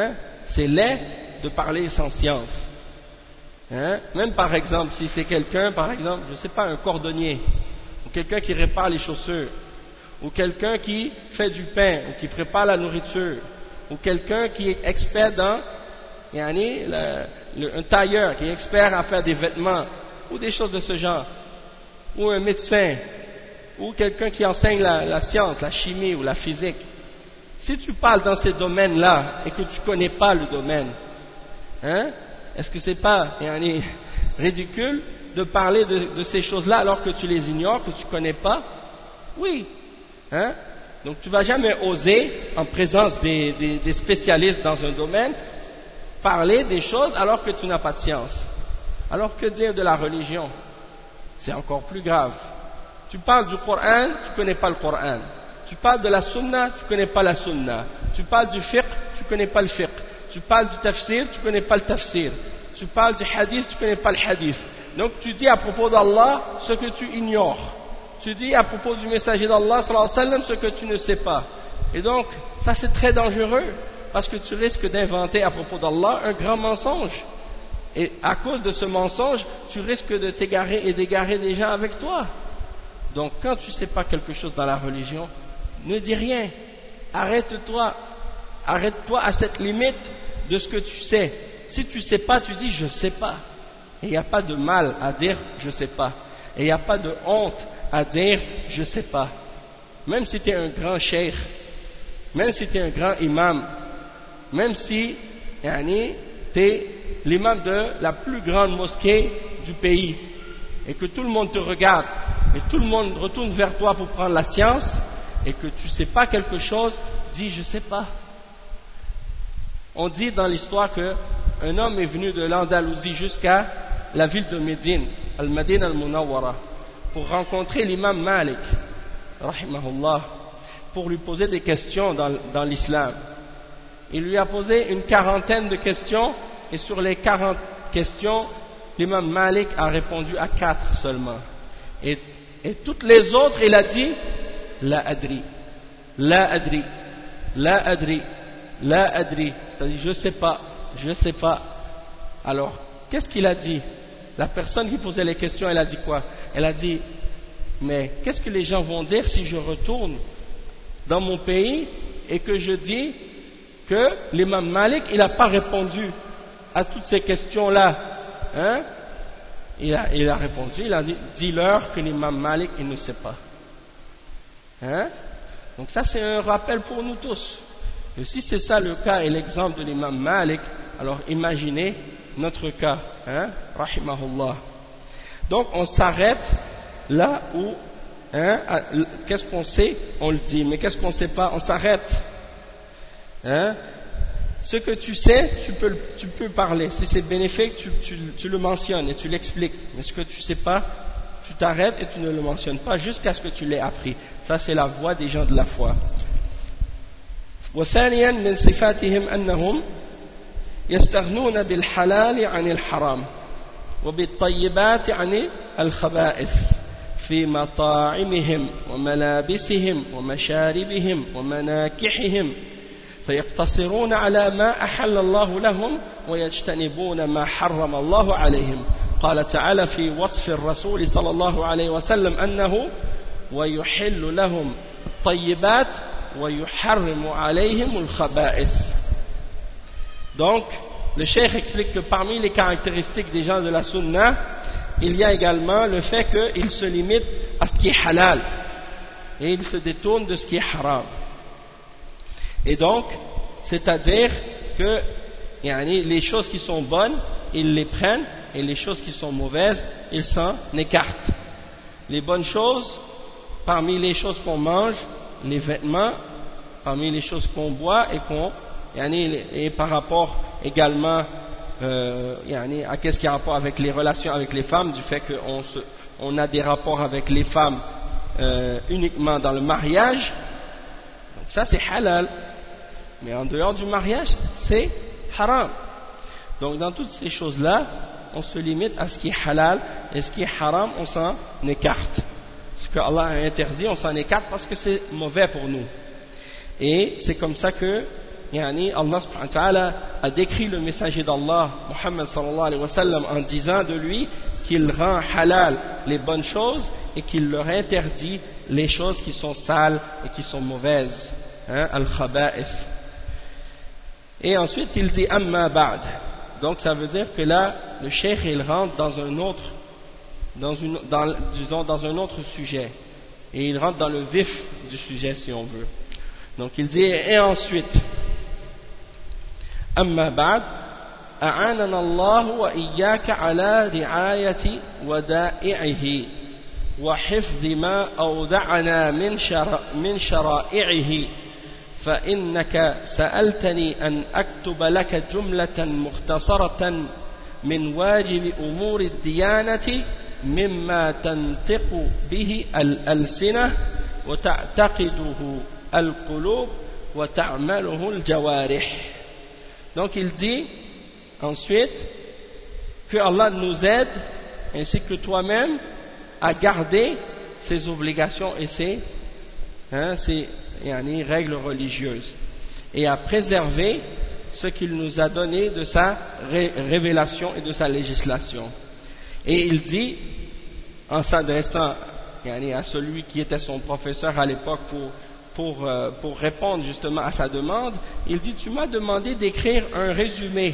c'est laid de parler sans science. Hein? Même par exemple, si c'est quelqu'un, par exemple, je ne sais pas, un cordonnier, ou quelqu'un qui répare les chaussures, ou quelqu'un qui fait du pain, ou qui prépare la nourriture, ou quelqu'un qui est expert dans, yani, le, le, un tailleur, qui est expert à faire des vêtements, ou des choses de ce genre, ou un médecin, ou quelqu'un qui enseigne la, la science, la chimie ou la physique. Si tu parles dans ces domaines-là et que tu ne connais pas le domaine, hein, est-ce que c'est pas yani, ridicule de parler de, de ces choses-là alors que tu les ignores, que tu ne connais pas? Oui. Hein? Donc tu ne vas jamais oser, en présence des, des, des spécialistes dans un domaine, parler des choses alors que tu n'as pas de science. Alors que dire de la religion? C'est encore plus grave. Tu parles du Coran, tu ne connais pas le Coran. Tu parles de la Sunna, tu ne connais pas la Sunna. Tu parles du fiqh, tu ne connais pas le fiqh. Tu parles du tafsir, tu ne connais pas le tafsir. Tu parles du hadith, tu ne connais pas le hadith. Donc tu dis à propos d'Allah ce que tu ignores. Tu dis à propos du messager d'Allah sallallahu alayhi wa sallam ce que tu ne sais pas. Et donc ça c'est très dangereux parce que tu risques d'inventer à propos d'Allah un grand mensonge. Et à cause de ce mensonge, tu risques de t'égarer et d'égarer des gens avec toi. Donc quand tu ne sais pas quelque chose dans la religion, ne dis rien. Arrête-toi. Arrête-toi à cette limite de ce que tu sais. Si tu ne sais pas, tu dis je ne sais pas. Et il n'y a pas de mal à dire je ne sais pas. Et il n'y a pas de honte à dire je ne sais pas. Même si tu es un grand cheikh, même si tu es un grand imam, même si yani, tu es l'imam de la plus grande mosquée du pays et que tout le monde te regarde et tout le monde retourne vers toi pour prendre la science et que tu ne sais pas quelque chose, dis je ne sais pas. On dit dans l'histoire qu'un homme est venu de l'Andalousie jusqu'à la ville de Médine, Al-Madine Al-Munawwara, pour rencontrer l'imam Malik, rahimahullah, pour lui poser des questions dans, dans l'islam. Il lui a posé une quarantaine de questions et sur les quarante questions, l'imam Malik a répondu à quatre seulement. Et, et toutes les autres, il a dit La adri, la adri, la adri, la adri. C'est-à-dire, je ne sais pas, je ne sais pas. Alors, qu'est-ce qu'il a dit? La personne qui posait les questions, elle a dit quoi? Elle a dit, mais qu'est-ce que les gens vont dire si je retourne dans mon pays et que je dis que l'imam Malik, il n'a pas répondu à toutes ces questions-là, hein? il, a, il a répondu, il a dit, dis-leur que l'imam Malik, il ne sait pas. Hein? Donc ça, c'est un rappel pour nous tous. Et si c'est ça le cas et l'exemple de l'imam Malik, alors imaginez notre cas, hein? Rahimahullah. Donc on s'arrête là où, hein, qu'est-ce qu'on sait, on le dit, mais qu'est-ce qu'on ne sait pas, on s'arrête. Hein? Ce que tu sais, tu peux, tu peux parler. Si c'est bénéfique, tu, tu, tu le mentionnes et tu l'expliques. Mais ce que tu ne sais pas, tu t'arrêtes et tu ne le mentionnes pas jusqu'à ce que tu l'aies appris. Ça, c'est la voie des gens de la foi. وثانيا من صفاتهم أنهم يستغنون بالحلال عن الحرام وبالطيبات عن الخبائث في مطاعمهم وملابسهم ومشاربهم ومناكحهم فيقتصرون على ما أحل الله لهم ويجتنبون ما حرم الله عليهم. قال تعالى في وصف الرسول صلى الله عليه وسلم أنه ويحل لهم الطيبات ويحرم عليهم الخبائث. Donc le cheikh explique que parmi les caractéristiques des gens de la sunna, il y a également le fait qu'ils se limitent à ce qui est halal et ils se détournent de ce qui est haram. Et donc, c'est-à-dire que yani, les choses qui sont bonnes, ils les prennent, et les choses qui sont mauvaises, ils s'en écartent. Les bonnes choses, parmi les choses qu'on mange, les vêtements, parmi les choses qu'on boit et qu'on, yani, et par rapport également euh, yani, à qu'est-ce qui a rapport avec les relations avec les femmes, du fait qu'on se, on a des rapports avec les femmes euh, uniquement dans le mariage, donc ça c'est halal. Mais en dehors du mariage, c'est haram. Donc dans toutes ces choses-là, on se limite à ce qui est halal, et ce qui est haram, on s'en écarte. Ce que Allah a interdit, on s'en écarte parce que c'est mauvais pour nous. Et c'est comme ça que yani, Allah subhanahu wa ta'ala a décrit le messager d'Allah, Muhammad sallallahu alayhi wa sallam, en disant de lui qu'il rend halal les bonnes choses et qu'il leur interdit les choses qui sont sales et qui sont mauvaises, hein, al-khaba'ith. Et ensuite il dit amma ba'd. Donc ça veut dire que là le cheikh il rentre dans un autre dans une dans, disons dans un autre sujet, et il rentre dans le vif du sujet si on veut. Donc il dit et ensuite amma ba'd a'anana Allah wa iyyaka ala ri'ayati wada'ihi wa hifdhi ma awda'ana min shara min shara'ihi فإنك سألتني أن أكتب لك جملة مختصرة من واجب أمور الديانة مما تنطق به الألسنة وتعتقده القلوب وتعمله الجوارح. Donc il dit ensuite que Allah nous aide ainsi que toi-même à garder ses obligations et ses, hein, ses yani, règles religieuses, et à préserver ce qu'il nous a donné de sa ré révélation et de sa législation. Et il dit, en s'adressant yani, à celui qui était son professeur à l'époque pour, pour, euh, pour répondre justement à sa demande, il dit, tu m'as demandé d'écrire un résumé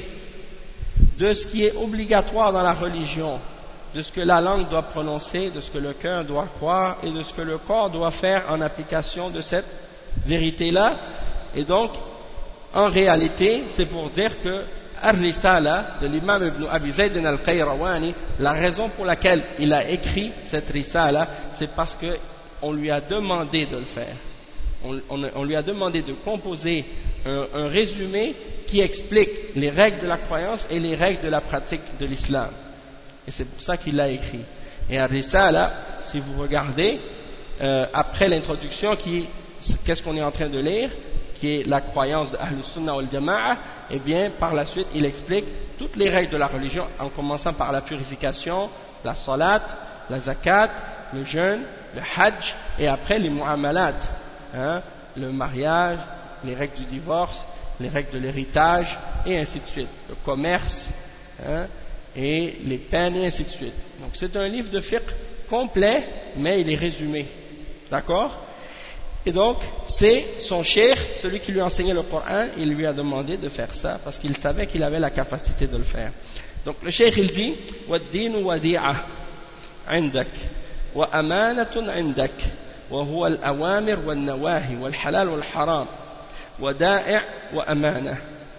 de ce qui est obligatoire dans la religion, de ce que la langue doit prononcer, de ce que le cœur doit croire et de ce que le corps doit faire en application de cette vérité-là. Et donc, en réalité, c'est pour dire que Ar-Risala de l'imam Ibn Abi Zayd al-Qayrawani, la raison pour laquelle il a écrit cette Risala, c'est parce qu'on lui a demandé de le faire. On, on, on lui a demandé de composer un, un résumé qui explique les règles de la croyance et les règles de la pratique de l'islam. Et c'est pour ça qu'il l'a écrit. Et Ar-Risala, si vous regardez, euh, après l'introduction, qui, qu'est-ce qu'on est en train de lire, qui est la croyance de Ahlus Sunnah wal Jama'a, et bien par la suite il explique toutes les règles de la religion, en commençant par la purification, la salat, la zakat, le jeûne, le hajj, et après les mu'amalat, hein, le mariage, les règles du divorce, les règles de l'héritage, et ainsi de suite, le commerce, hein, et les peines, et ainsi de suite. Donc c'est un livre de fiqh complet, mais il est résumé, d'accord? Et donc c'est son cheikh, celui qui lui enseignait le Coran, il lui a demandé de faire ça parce qu'il savait qu'il avait la capacité de le faire. Donc le cheikh il dit وَالدِّينُ وَدِيعَةٌ عِنْدَكَ وَأَمَانَةٌ عِنْدَكَ وَهُوَ الْأَوَامِرُ وَالنَّوَاهِي وَالْحَلَالُ وَالْحَرَامُ وَدَائِعٌ وَأَمَانَةٌ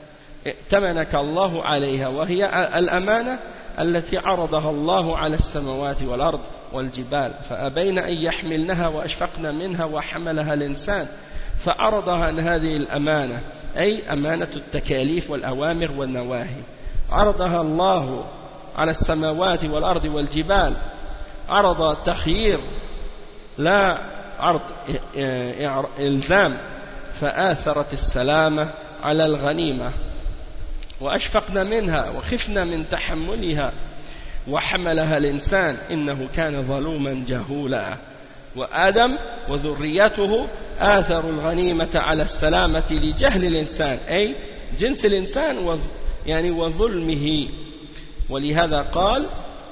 ائتمنك الله عليها وهي الأمانة التي عرضها الله على السماوات والأرض والجبال فأبين أن يحملنها وأشفقن منها وحملها الإنسان فعرضها عن هذه الأمانة أي أمانة التكاليف والأوامر والنواهي عرضها الله على السماوات والأرض والجبال عرض التخيير لا عرض إلزام فآثرت السلامة على الغنيمة وأشفقنا منها وخفنا من تحملها وحملها الإنسان إنه كان ظلوما جهولا وآدم وذريته آثروا الغنيمة على السلامة لجهل الإنسان أي جنس الإنسان يعني وظلمه ولهذا قال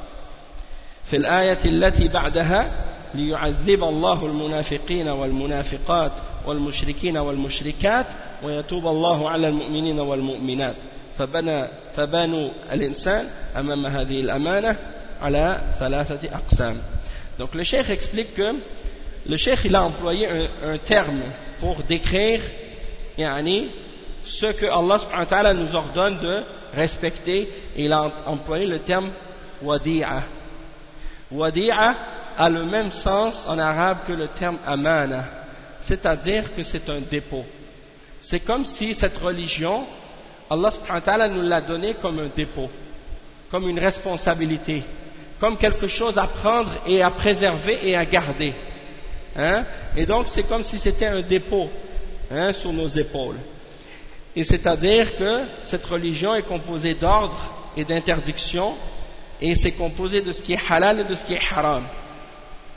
في الآية التي بعدها ليعذب الله المنافقين والمنافقات والمشركين والمشركات ويتوب الله على المؤمنين والمؤمنات فبنى فبنوا الإنسان أمام هذه الأمانة على ثلاثة أقسام. Donc le cheikh explique que le cheikh il a employé un, un terme pour décrire yani, ce que Allah subhanahu wa ta'ala nous ordonne de respecter, et il a employé le terme wadi'a. Wadi'a a le même sens en arabe que le terme amana, c'est-à-dire que c'est un dépôt. C'est comme si cette religion, Allah subhanahu wa ta'ala nous l'a donné comme un dépôt, comme une responsabilité, comme quelque chose à prendre et à préserver et à garder. Hein? Et donc c'est comme si c'était un dépôt, hein, sur nos épaules. Et c'est-à-dire que cette religion est composée d'ordres et d'interdictions, et c'est composé de ce qui est halal et de ce qui est haram.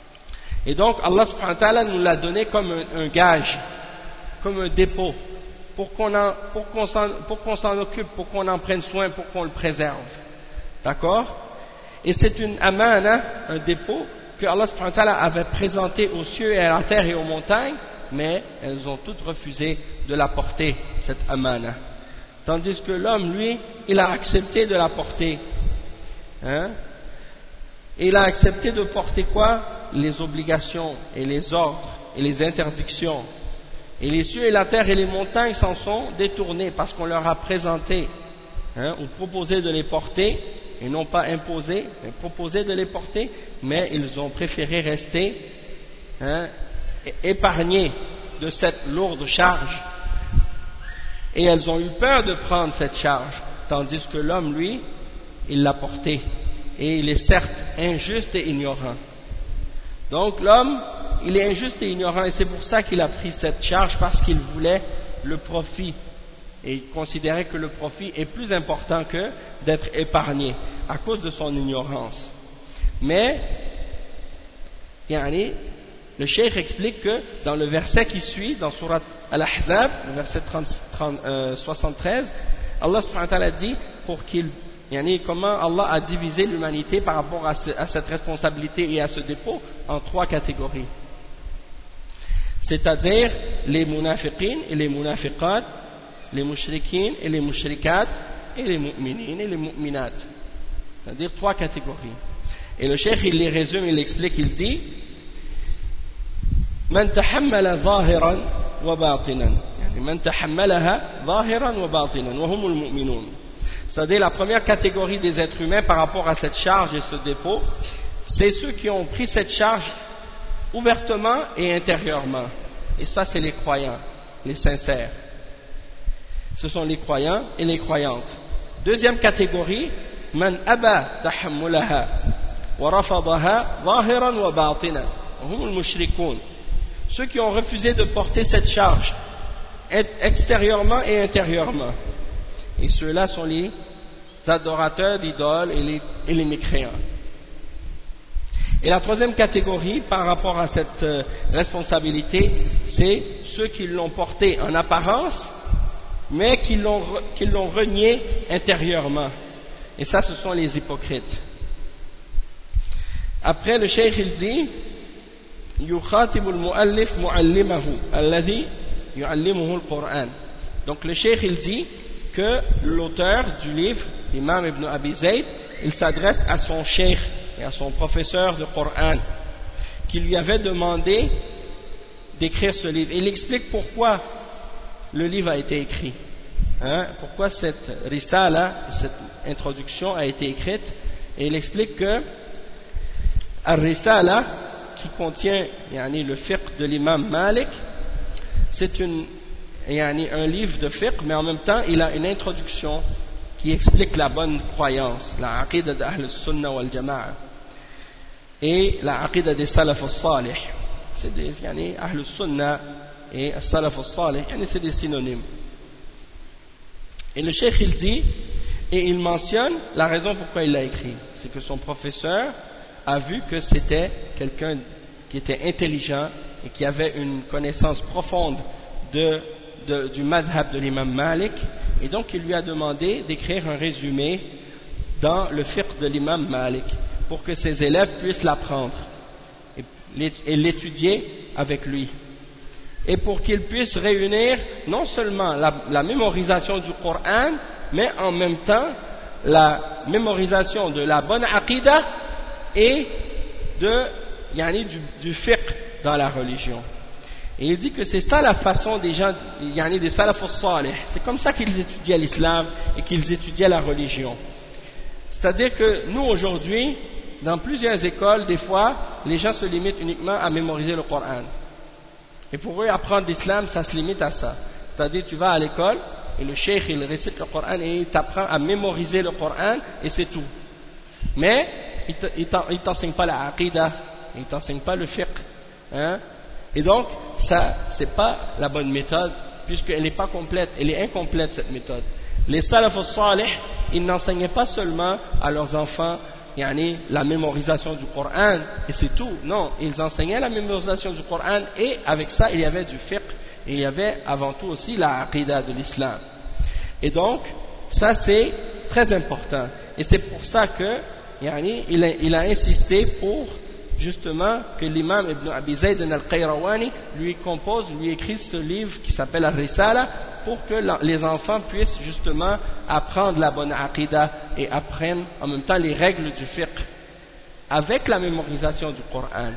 Et donc Allah subhanahu wa ta'ala nous l'a donné comme un, un gage, comme un dépôt, pour qu'on en, pour qu'on s'en, pour qu'on s'en occupe, pour qu'on en prenne soin, pour qu'on le préserve. D'accord? Et c'est une amana, un dépôt, que Allah subhanahu wa ta'ala avait présenté aux cieux et à la terre et aux montagnes, mais elles ont toutes refusé de la porter, cette amana. Tandis que l'homme, lui, il a accepté de la porter. Hein? Et il a accepté de porter quoi? Les obligations et les ordres et les interdictions. Et les cieux et la terre et les montagnes s'en sont détournés parce qu'on leur a présenté, hein, ou proposé de les porter, et non pas imposé, mais proposé de les porter, mais ils ont préféré rester, hein, épargnés de cette lourde charge. Et elles ont eu peur de prendre cette charge, tandis que l'homme, lui, il l'a portée. Et il est certes injuste et ignorant. Donc l'homme, il est injuste et ignorant, et c'est pour ça qu'il a pris cette charge, parce qu'il voulait le profit. Et il considérait que le profit est plus important que d'être épargné, à cause de son ignorance. Mais, yani, le cheikh explique que dans le verset qui suit, dans Surat Al-Ahzab, le verset trente, trente, euh, soixante-treize, Allah subhanahu wa ta'ala dit pour qu'il Yani, comment Allah a divisé l'humanité par rapport à, ce, à cette responsabilité et à ce dépôt en trois catégories. C'est-à-dire les munafiqin et les munafiqat, les mushrikin et les mushrikat, et les mu'minin et les mu'minat. C'est-à-dire trois catégories. Et le cheikh, il les résume, il explique, il dit Man tahammala zahiran wa batinan. Man tahammalaha zahiran wa batinan, wa humul mu'minun. C'est-à-dire la première catégorie des êtres humains par rapport à cette charge et ce dépôt, c'est ceux qui ont pris cette charge ouvertement et intérieurement. Et ça, c'est les croyants, les sincères. Ce sont les croyants et les croyantes. Deuxième catégorie, man aba tahammulaha wa rafadaha zahiran wa batinan, hum al-mushrikun. Ceux qui ont refusé de porter cette charge extérieurement et intérieurement. Et ceux-là sont les adorateurs d'idoles et les, et les mécréants. Et la troisième catégorie par rapport à cette euh, responsabilité, c'est ceux qui l'ont porté en apparence, mais qui l'ont, qui l'ont renié intérieurement. Et ça, ce sont les hypocrites. Après, le cheikh il dit yukhatibu al-mu'allif mu'allimahu alladhi yu'allimuhu al-Qur'an. Donc le cheikh il dit que l'auteur du livre, l'imam Ibn Abi Zayd, il s'adresse à son cheikh et à son professeur de Coran, qui lui avait demandé d'écrire ce livre. Il explique pourquoi le livre a été écrit, hein, pourquoi cette risala, cette introduction a été écrite, et il explique que Ar-Risala, qui contient yani, le fiqh de l'imam Malik, c'est une Yani un livre de fiqh, mais en même temps il a une introduction qui explique la bonne croyance, la aqida d'Ahl al-Sunnah wal-Jama'a et la aqida des Salaf al-Salih. C'est des yani, Ahl al-Sunnah et Salaf al-Salih, yani, c'est des synonymes. Et le cheikh il dit, et il mentionne la raison pourquoi il l'a écrit, c'est que son professeur a vu que c'était quelqu'un qui était intelligent et qui avait une connaissance profonde de De, du madhab de l'imam Malik, et donc il lui a demandé d'écrire un résumé dans le fiqh de l'imam Malik pour que ses élèves puissent l'apprendre et l'étudier avec lui, et pour qu'ils puissent réunir non seulement la, la mémorisation du Coran, mais en même temps la mémorisation de la bonne aqidah et de, yani, du, du fiqh dans la religion. Et il dit que c'est ça la façon des gens, yani des salaf al-salih. C'est comme ça qu'ils étudiaient l'islam et qu'ils étudiaient la religion. C'est-à-dire que nous aujourd'hui, dans plusieurs écoles, des fois, les gens se limitent uniquement à mémoriser le Coran. Et pour eux, apprendre l'islam, ça se limite à ça. C'est-à-dire, tu vas à l'école et le cheikh, il récite le Coran et il t'apprend à mémoriser le Coran et c'est tout. Mais il ne t'enseigne pas la aqidah, il ne t'enseigne pas le fiqh. Hein? Et donc, ça, c'est pas la bonne méthode, puisqu'elle n'est pas complète, elle est incomplète cette méthode. Les salaf al-salih, ils n'enseignaient pas seulement à leurs enfants yani, la mémorisation du Coran, et c'est tout. Non, ils enseignaient la mémorisation du Coran, et avec ça, il y avait du fiqh, Et il y avait avant tout aussi la aqidah de l'islam. Et donc, ça c'est très important. Et c'est pour ça que yani, il, a, il a insisté pour justement que l'imam Ibn Abi Zayd al-Qayrawani lui compose, lui écrit ce livre qui s'appelle Al-Risala pour que la, les enfants puissent justement apprendre la bonne aqidah et apprennent en même temps les règles du fiqh avec la mémorisation du Coran.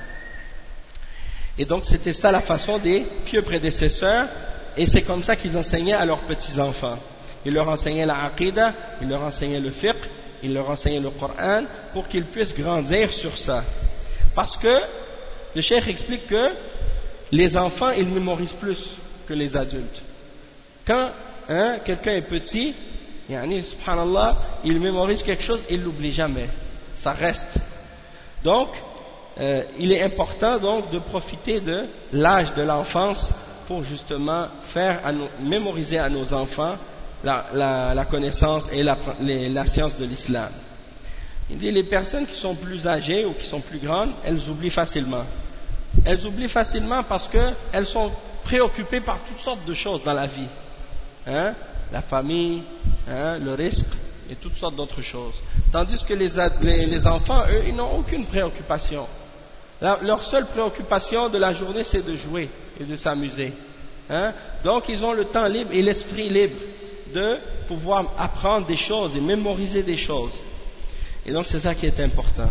Et donc c'était ça la façon des pieux prédécesseurs, et c'est comme ça qu'ils enseignaient à leurs petits-enfants. Ils leur enseignaient la aqidah, ils leur enseignaient le fiqh, ils leur enseignaient le Coran pour qu'ils puissent grandir sur ça. Parce que le cheikh explique que les enfants ils mémorisent plus que les adultes. Quand hein, quelqu'un est petit, yani, subhanallah, il mémorise quelque chose, il ne l'oublie jamais, ça reste. Donc euh, il est important donc de profiter de l'âge de l'enfance pour justement faire à nos, mémoriser à nos enfants la, la, la connaissance et la, les, la science de l'islam. Il dit les personnes qui sont plus âgées ou qui sont plus grandes, elles oublient facilement. Elles oublient facilement parce qu'elles sont préoccupées par toutes sortes de choses dans la vie. Hein? La famille, hein, le risque et toutes sortes d'autres choses. Tandis que les, les, les enfants, eux, ils n'ont aucune préoccupation. La, leur seule préoccupation de la journée, c'est de jouer et de s'amuser. Hein? Donc ils ont le temps libre et l'esprit libre de pouvoir apprendre des choses et mémoriser des choses. Et donc c'est ça qui est important.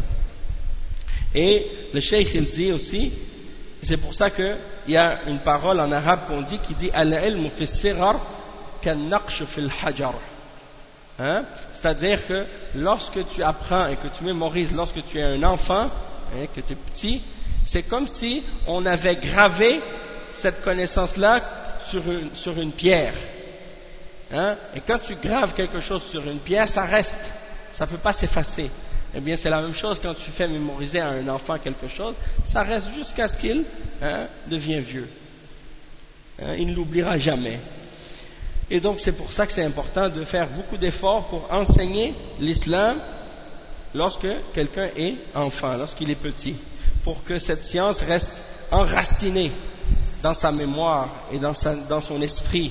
Et le cheikh il dit aussi, c'est pour ça qu'il y a une parole en arabe qu'on dit qui dit al-ilmu fi sighar kan-naqsh fi al-hajar. Hein? C'est-à-dire que lorsque tu apprends et que tu mémorises, lorsque tu es un enfant, hein, que tu es petit, c'est comme si on avait gravé cette connaissance-là sur une, sur une pierre. Hein? Et quand tu graves quelque chose sur une pierre, ça reste. Ça ne peut pas s'effacer. Eh bien, c'est la même chose quand tu fais mémoriser à un enfant quelque chose, ça reste jusqu'à ce qu'il hein, devienne vieux. Hein, il ne l'oubliera jamais. Et donc, c'est pour ça que c'est important de faire beaucoup d'efforts pour enseigner l'islam lorsque quelqu'un est enfant, lorsqu'il est petit, pour que cette science reste enracinée dans sa mémoire et dans, sa, dans son esprit.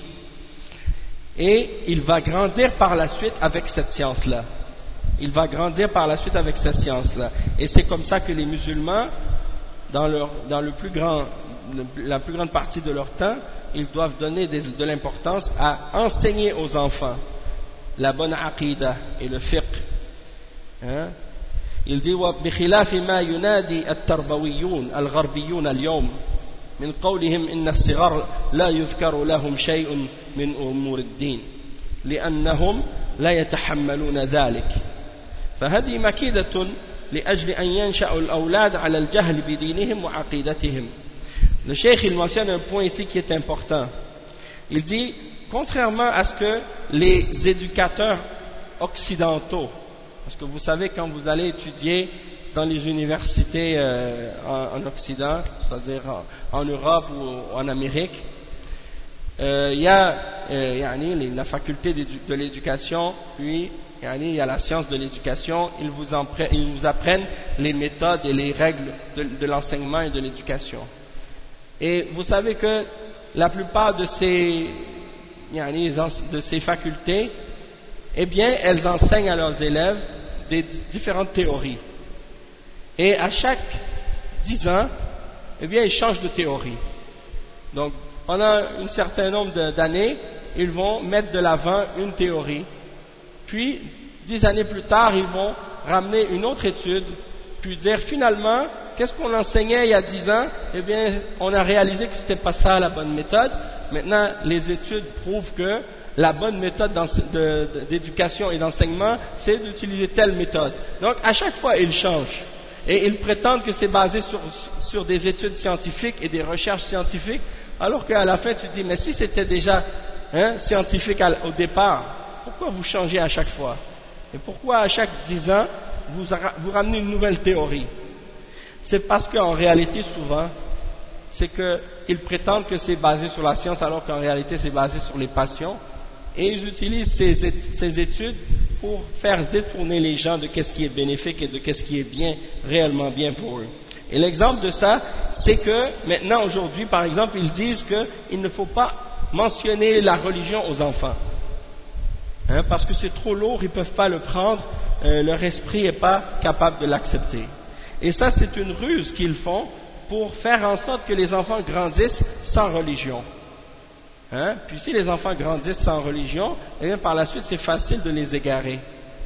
Et il va grandir par la suite avec cette science-là. Il va grandir par la suite avec cette science-là. Et c'est comme ça que les musulmans, dans, leur, dans le plus grand, le, la plus grande partie de leur temps, ils doivent donner des, de l'importance à enseigner aux enfants la bonne aqidah et le fiqh. Hein? Il dit بخلاف ما ينادي التربويون الغربيون اليوم من قولهم إن الصغار لا يذكر لهم شيء من أمور الدين لأنهم لا يتحملون ذلك فهذه مكيدة لأجل أن ينشأ الأولاد على الجهل بدينهم وعقيدتهم. Le cheikh il mentionne un point ici qui est important. Il dit, contrairement à ce que les éducateurs occidentaux, parce que vous savez quand vous allez étudier dans les universités euh, en, en Occident, c'est-à-dire en, en Europe ou en Amérique, euh, il y a euh, yani, la faculté de l'éducation, puis yani, il y a la science de l'éducation, ils vous, ils vous apprennent les méthodes et les règles de, de l'enseignement et de l'éducation. Et vous savez que la plupart de ces, yani, de ces facultés, eh bien, elles enseignent à leurs élèves des différentes théories. Et à chaque dix ans, eh bien, ils changent de théorie. Donc, pendant un certain nombre d'années, ils vont mettre de l'avant une théorie. Puis, dix années plus tard, ils vont ramener une autre étude, puis dire finalement, qu'est-ce qu'on enseignait il y a dix ans? Eh bien, on a réalisé que ce n'était pas ça la bonne méthode. Maintenant, les études prouvent que la bonne méthode d'éducation et d'enseignement, c'est d'utiliser telle méthode. Donc, à chaque fois, ils changent. Et ils prétendent que c'est basé sur, sur des études scientifiques et des recherches scientifiques, alors qu'à la fin, tu te dis, mais si c'était déjà hein, scientifique au départ, pourquoi vous changez à chaque fois? Et pourquoi à chaque dix ans, vous, vous ramenez une nouvelle théorie? C'est parce qu'en réalité, souvent, c'est qu'ils prétendent que c'est basé sur la science, alors qu'en réalité, c'est basé sur les passions. Et ils utilisent ces, ces études pour faire détourner les gens de ce qui est bénéfique et de ce qui est bien, réellement bien pour eux. Et l'exemple de ça, c'est que maintenant, aujourd'hui, par exemple, ils disent qu'il ne faut pas mentionner la religion aux enfants. Hein, parce que c'est trop lourd, ils ne peuvent pas le prendre, euh, leur esprit n'est pas capable de l'accepter. Et ça, c'est une ruse qu'ils font pour faire en sorte que les enfants grandissent sans religion. Hein? Puis si les enfants grandissent sans religion, eh bien par la suite c'est facile de les égarer.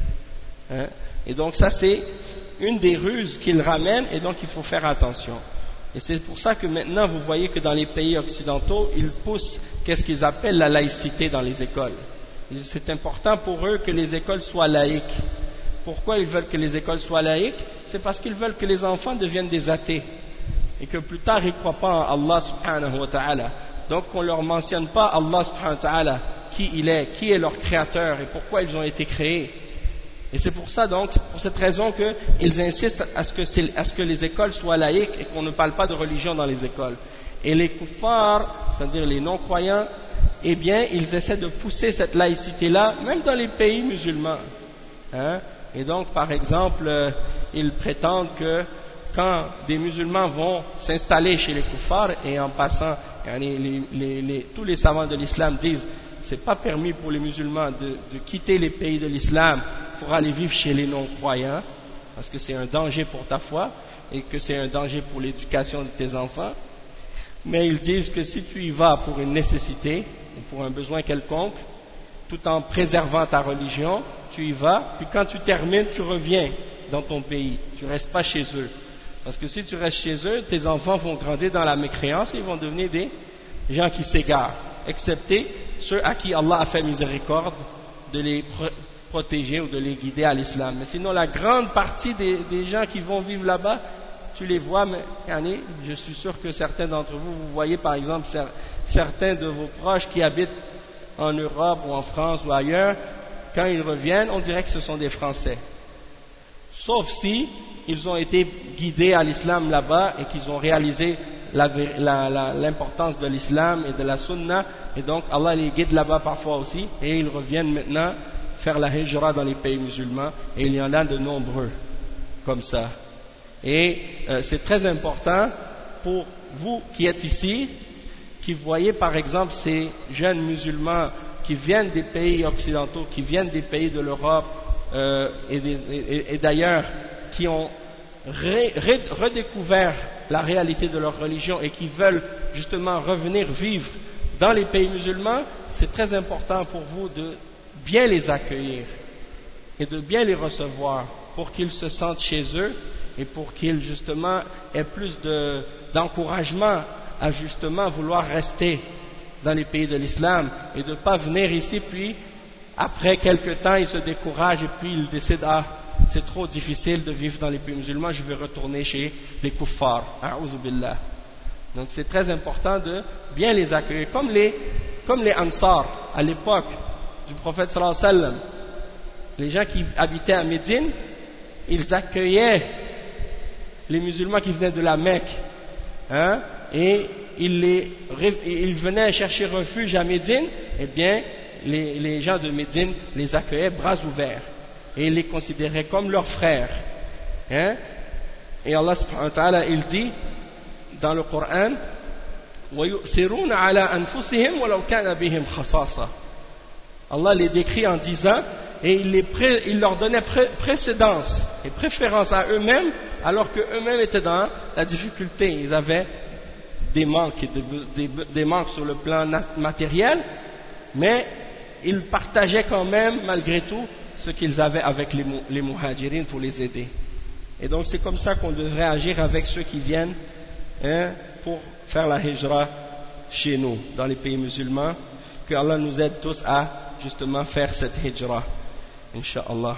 Hein? Et donc ça c'est une des ruses qu'ils ramènent, et donc il faut faire attention. Et c'est pour ça que maintenant vous voyez que dans les pays occidentaux, ils poussent qu'est-ce qu'ils appellent la laïcité dans les écoles. C'est important pour eux que les écoles soient laïques. Pourquoi ils veulent que les écoles soient laïques? C'est parce qu'ils veulent que les enfants deviennent des athées et que plus tard ils ne croient pas en Allah subhanahu wa ta'ala. Donc on ne leur mentionne pas Allah subhanahu wa ta'ala, qui il est, qui est leur créateur et pourquoi ils ont été créés. Et c'est pour ça donc, c'est pour cette raison qu'ils insistent à ce, que à ce que les écoles soient laïques et qu'on ne parle pas de religion dans les écoles. Et les kuffars, c'est-à-dire les non-croyants, eh bien ils essaient de pousser cette laïcité-là, même dans les pays musulmans. Hein? Et donc par exemple, euh, ils prétendent que quand des musulmans vont s'installer chez les kuffars, et en passant, les, les, les, les, tous les savants de l'islam disent c'est pas permis pour les musulmans de, de quitter les pays de l'islam pour aller vivre chez les non-croyants, parce que c'est un danger pour ta foi et que c'est un danger pour l'éducation de tes enfants. Mais ils disent que si tu y vas pour une nécessité ou pour un besoin quelconque, tout en préservant ta religion, tu y vas, puis quand tu termines, tu reviens dans ton pays, tu ne restes pas chez eux. Parce que si tu restes chez eux, tes enfants vont grandir dans la mécréance et ils vont devenir des gens qui s'égarent, excepté ceux à qui Allah a fait miséricorde de les protéger ou de les guider à l'islam. Mais sinon, la grande partie des, des gens qui vont vivre là-bas, tu les vois, mais je suis sûr que certains d'entre vous, vous voyez par exemple certains de vos proches qui habitent en Europe ou en France ou ailleurs, quand ils reviennent, on dirait que ce sont des Français. Sauf si ils ont été guidés à l'islam là-bas et qu'ils ont réalisé l'importance de l'islam et de la sunna, et donc Allah les guide là-bas parfois aussi, et ils reviennent maintenant faire la hijra dans les pays musulmans, et il y en a de nombreux comme ça. Et euh, c'est très important pour vous qui êtes ici, qui voyez par exemple ces jeunes musulmans qui viennent des pays occidentaux, qui viennent des pays de l'Europe euh, et, et, et d'ailleurs, qui ont ré, ré, redécouvert la réalité de leur religion et qui veulent justement revenir vivre dans les pays musulmans, c'est très important pour vous de bien les accueillir et de bien les recevoir pour qu'ils se sentent chez eux et pour qu'ils justement aient plus de, d'encouragement à justement vouloir rester dans les pays de l'islam et de ne pas venir ici puis après quelque temps ils se découragent et puis ils décident ah c'est trop difficile de vivre dans les pays musulmans, je vais retourner chez les kuffars. A'udhu billah. Donc c'est très important de bien les accueillir, comme les, comme les Ansar à l'époque du prophète sallallahu alayhi wa sallam. Les gens qui habitaient à Médine, ils accueillaient les musulmans qui venaient de la Mecque, hein, et ils, les, ils venaient chercher refuge à Médine. Eh bien, les, les gens de Médine les accueillaient bras ouverts et ils les considéraient comme leurs frères, hein? Et Allah subhanahu wa ta'ala il dit dans le Coran وَيُؤْثِرُونَ عَلَىٰ أَنفُسِهِمْ وَلَوْ كَانَ بِهِمْ خَصَاصَةٌ. Allah les décrit en disant et il, les pré, il leur donnait pré, précédence et préférence à eux-mêmes alors qu'eux-mêmes étaient dans la difficulté, ils avaient des manques, des, des, des manques sur le plan matériel, mais ils partageaient quand même malgré tout ce qu'ils avaient avec les, les muhajirines pour les aider. Et donc c'est comme ça qu'on devrait agir avec ceux qui viennent, hein, pour faire la hijra chez nous, dans les pays musulmans, que Allah nous aide tous à justement faire cette hijra, Inch'Allah.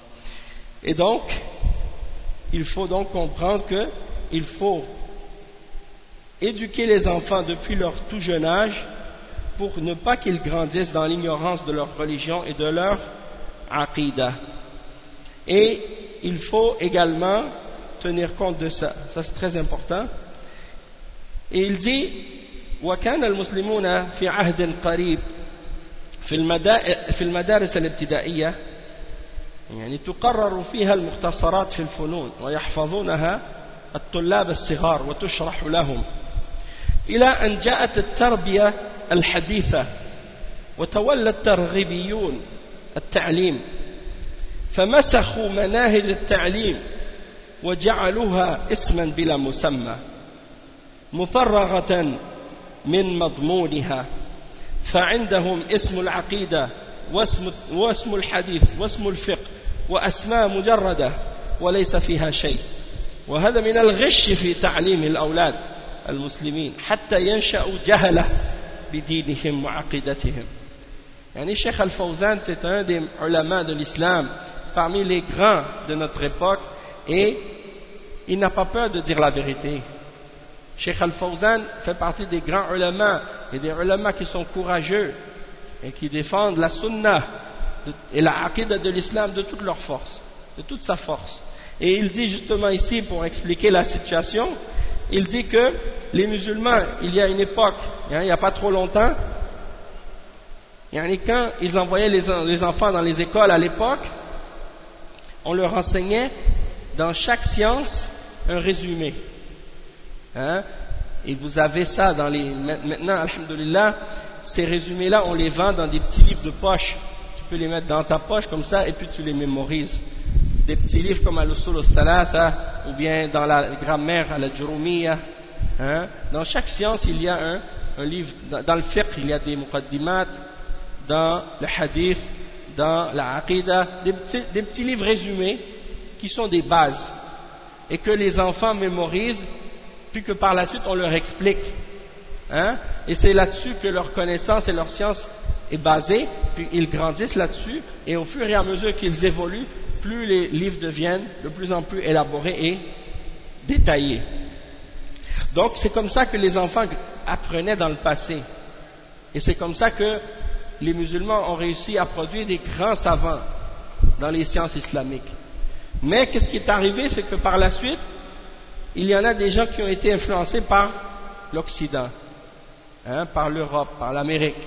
Et donc, il faut donc comprendre qu'il faut éduquer les enfants depuis leur tout jeune âge pour ne pas qu'ils grandissent dans l'ignorance de leur religion et de leur aqidah. Et il faut également tenir compte de ça, ça c'est très important. Et il dit وكان المسلمون في عهد قريب في المدارس الابتدائية يعني تقرر فيها المختصرات في الفنون ويحفظونها الطلاب الصغار وتشرح لهم إلى أن جاءت التربية الحديثة وتولى الترغيبيون التعليم فمسخوا مناهج التعليم وجعلوها اسما بلا مسمى مفرغة من مضمونها فعندهم اسم العقيدة واسم, واسم الحديث واسم الفقه وأسماء مجردة وليس فيها شيء وهذا من الغش في تعليم الأولاد المسلمين حتى ينشأوا جهلة بدينهم وعقيدتهم. يعني Cheikh Al-Fawzan c'est un des ulama de l'islam parmi les grands de notre époque et il n'a pas peur de dire la vérité. Cheikh Al-Fawzan fait partie des grands ulama et des ulama qui sont courageux et qui défendent la sunnah et la aqidah de l'islam de toute leur force, de toute sa force. Et il dit justement ici, pour expliquer la situation, il dit que les musulmans, il y a une époque, hein, il n'y a pas trop longtemps, quand ils envoyaient les, les enfants dans les écoles à l'époque, on leur enseignait dans chaque science un résumé. Hein? Et vous avez ça dans les... Maintenant, alhamdoulilah, ces résumés-là, on les vend dans des petits livres de poche. Tu peux les mettre dans ta poche comme ça et puis tu les mémorises. Des petits livres comme Al-Usul al-Thalatha ou bien dans la grammaire Al-Jurumiyya. Hein? Dans chaque science, il y a un, un livre. Dans, dans le fiqh, il y a des muqaddimat. Dans le hadith, dans la aqidah, des petits, des petits livres résumés qui sont des bases et que les enfants mémorisent puis que par la suite on leur explique. Hein? Et c'est là-dessus que leur connaissance et leur science est basée, puis ils grandissent là-dessus et au fur et à mesure qu'ils évoluent, plus les livres deviennent de plus en plus élaborés et détaillés. Donc c'est comme ça que les enfants apprenaient dans le passé et c'est comme ça que les musulmans ont réussi à produire des grands savants dans les sciences islamiques. Mais qu'est-ce qui est arrivé, c'est que par la suite, il y en a des gens qui ont été influencés par l'Occident, hein, par l'Europe, par l'Amérique.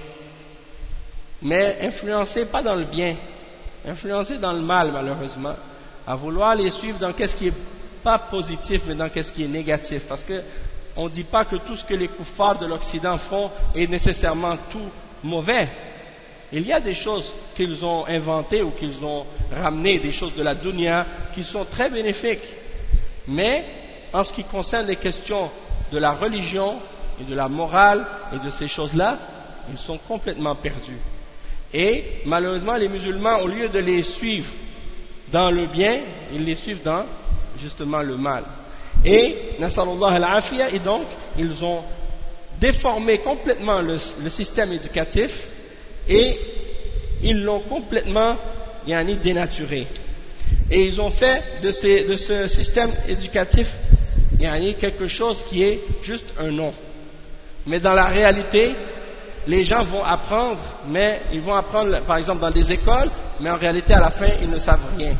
Mais influencés pas dans le bien, influencés dans le mal malheureusement, à vouloir les suivre dans qu'est-ce qui est pas positif mais dans qu'est-ce qui est négatif. Parce que on ne dit pas que tout ce que les kuffars de l'Occident font est nécessairement tout mauvais. Il y a des choses qu'ils ont inventées ou qu'ils ont ramenées, des choses de la dunya qui sont très bénéfiques. Mais en ce qui concerne les questions de la religion et de la morale et de ces choses-là, ils sont complètement perdus. Et malheureusement, les musulmans, au lieu de les suivre dans le bien, ils les suivent dans justement le mal. Et, nasallallahu al-afiyya, et donc, ils ont déformé complètement le, le système éducatif et ils l'ont complètement yani, dénaturé. Et ils ont fait de, ces, de ce système éducatif yani, quelque chose qui est juste un nom. Mais dans la réalité, les gens vont apprendre, mais ils vont apprendre par exemple dans des écoles, mais en réalité à la fin ils ne savent rien.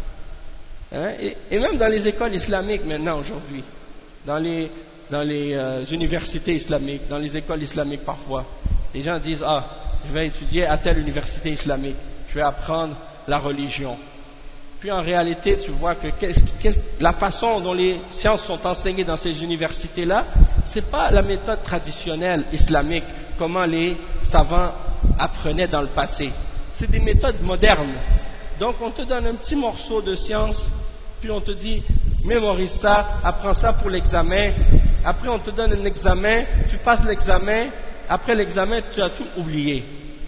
Hein? Et, et même dans les écoles islamiques maintenant aujourd'hui, dans les, dans les euh, universités islamiques, dans les écoles islamiques parfois, les gens disent ah je vais étudier à telle université islamique, je vais apprendre la religion. Puis en réalité, tu vois que qu'est-ce, qu'est-ce, la façon dont les sciences sont enseignées dans ces universités-là, c'est pas la méthode traditionnelle islamique, comment les savants apprenaient dans le passé. C'est des méthodes modernes. Donc on te donne un petit morceau de science, puis on te dit, mémorise ça, apprends ça pour l'examen. Après on te donne un examen, tu passes l'examen, après l'examen tu as tout oublié.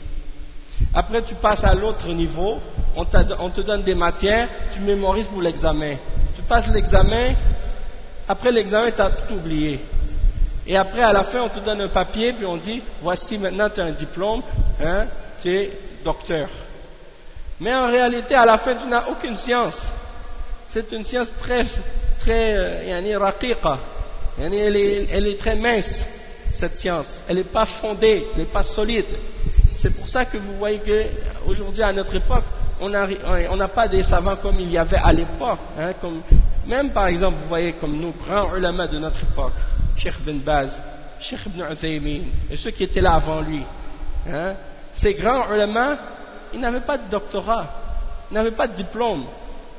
Après tu passes à l'autre niveau, on, on te donne des matières, tu mémorises pour l'examen. Tu passes l'examen, après l'examen tu as tout oublié. Et après à la fin on te donne un papier, puis on dit, voici maintenant tu as un diplôme, hein, tu es docteur. Mais en réalité à la fin tu n'as aucune science. C'est une science très, très, euh, yani raqiqa. Yani elle, est, elle est très mince, cette science. Elle n'est pas fondée, elle n'est pas solide. C'est pour ça que vous voyez qu'aujourd'hui, à notre époque, on n'a pas des savants comme il y avait à l'époque. Hein, comme, même par exemple, vous voyez comme nos grands ulama de notre époque, Cheikh Ibn Baz, Cheikh Ibn Uthaymin, et ceux qui étaient là avant lui. Hein, ces grands ulama, ils n'avaient pas de doctorat, ils n'avaient pas de diplôme.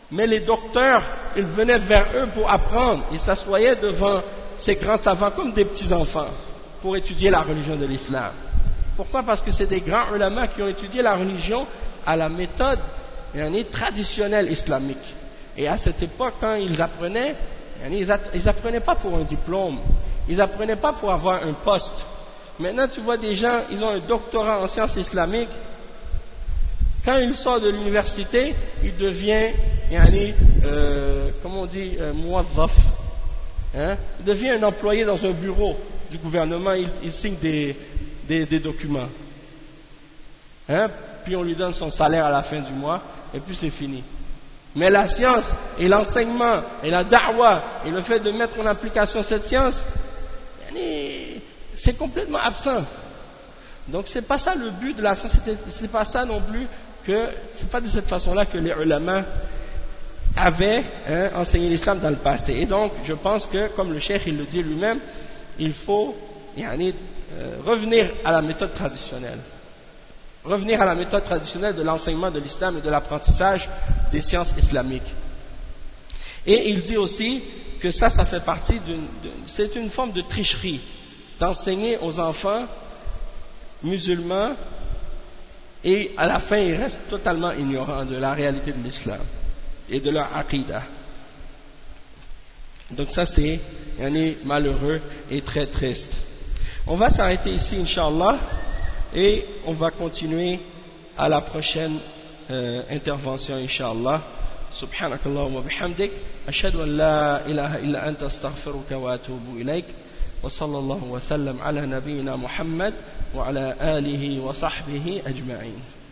Mais les docteurs, ils venaient vers eux pour apprendre. Ils s'assoyaient devant ces grands savants comme des petits-enfants pour étudier la religion de l'islam. Pourquoi? Parce que c'est des grands ulama qui ont étudié la religion à la méthode traditionnelle islamique. Et à cette époque, quand ils apprenaient, ils n'apprenaient pas pour un diplôme, ils n'apprenaient pas pour avoir un poste. Maintenant, tu vois des gens, ils ont un doctorat en sciences islamiques. Quand il sort de l'université, il devient, yani, euh, comment on dit, euh, muwazzaf, hein? Il devient un employé dans un bureau du gouvernement, il, il signe des, des, des documents. Hein? Puis on lui donne son salaire à la fin du mois, et puis c'est fini. Mais la science, et l'enseignement, et la da'wa, et le fait de mettre en application cette science, yani, c'est complètement absent. Donc c'est pas ça le but de la science, c'est pas ça non plus que, c'est pas de cette façon-là que les ulama avaient hein, enseigné l'islam dans le passé. Et donc je pense que, comme le cheikh il le dit lui-même, il faut yani, euh, revenir à la méthode traditionnelle. Revenir à la méthode traditionnelle de l'enseignement de l'islam et de l'apprentissage des sciences islamiques. Et il dit aussi que ça, ça fait partie d'une, c'est une forme de tricherie d'enseigner aux enfants musulmans et à la fin ils restent totalement ignorants de la réalité de l'islam et de leur aqidah. Donc ça c'est yani, malheureux et très triste. On va s'arrêter ici Inch'Allah et on va continuer à la prochaine euh, intervention Inch'Allah. سبحانك اللهم وبحمدك أشهد أن لا إله إلا أنت أستغفرك وأتوب إليك وصلى الله وسلم على نبينا محمد وعلى آله وصحبه أجمعين.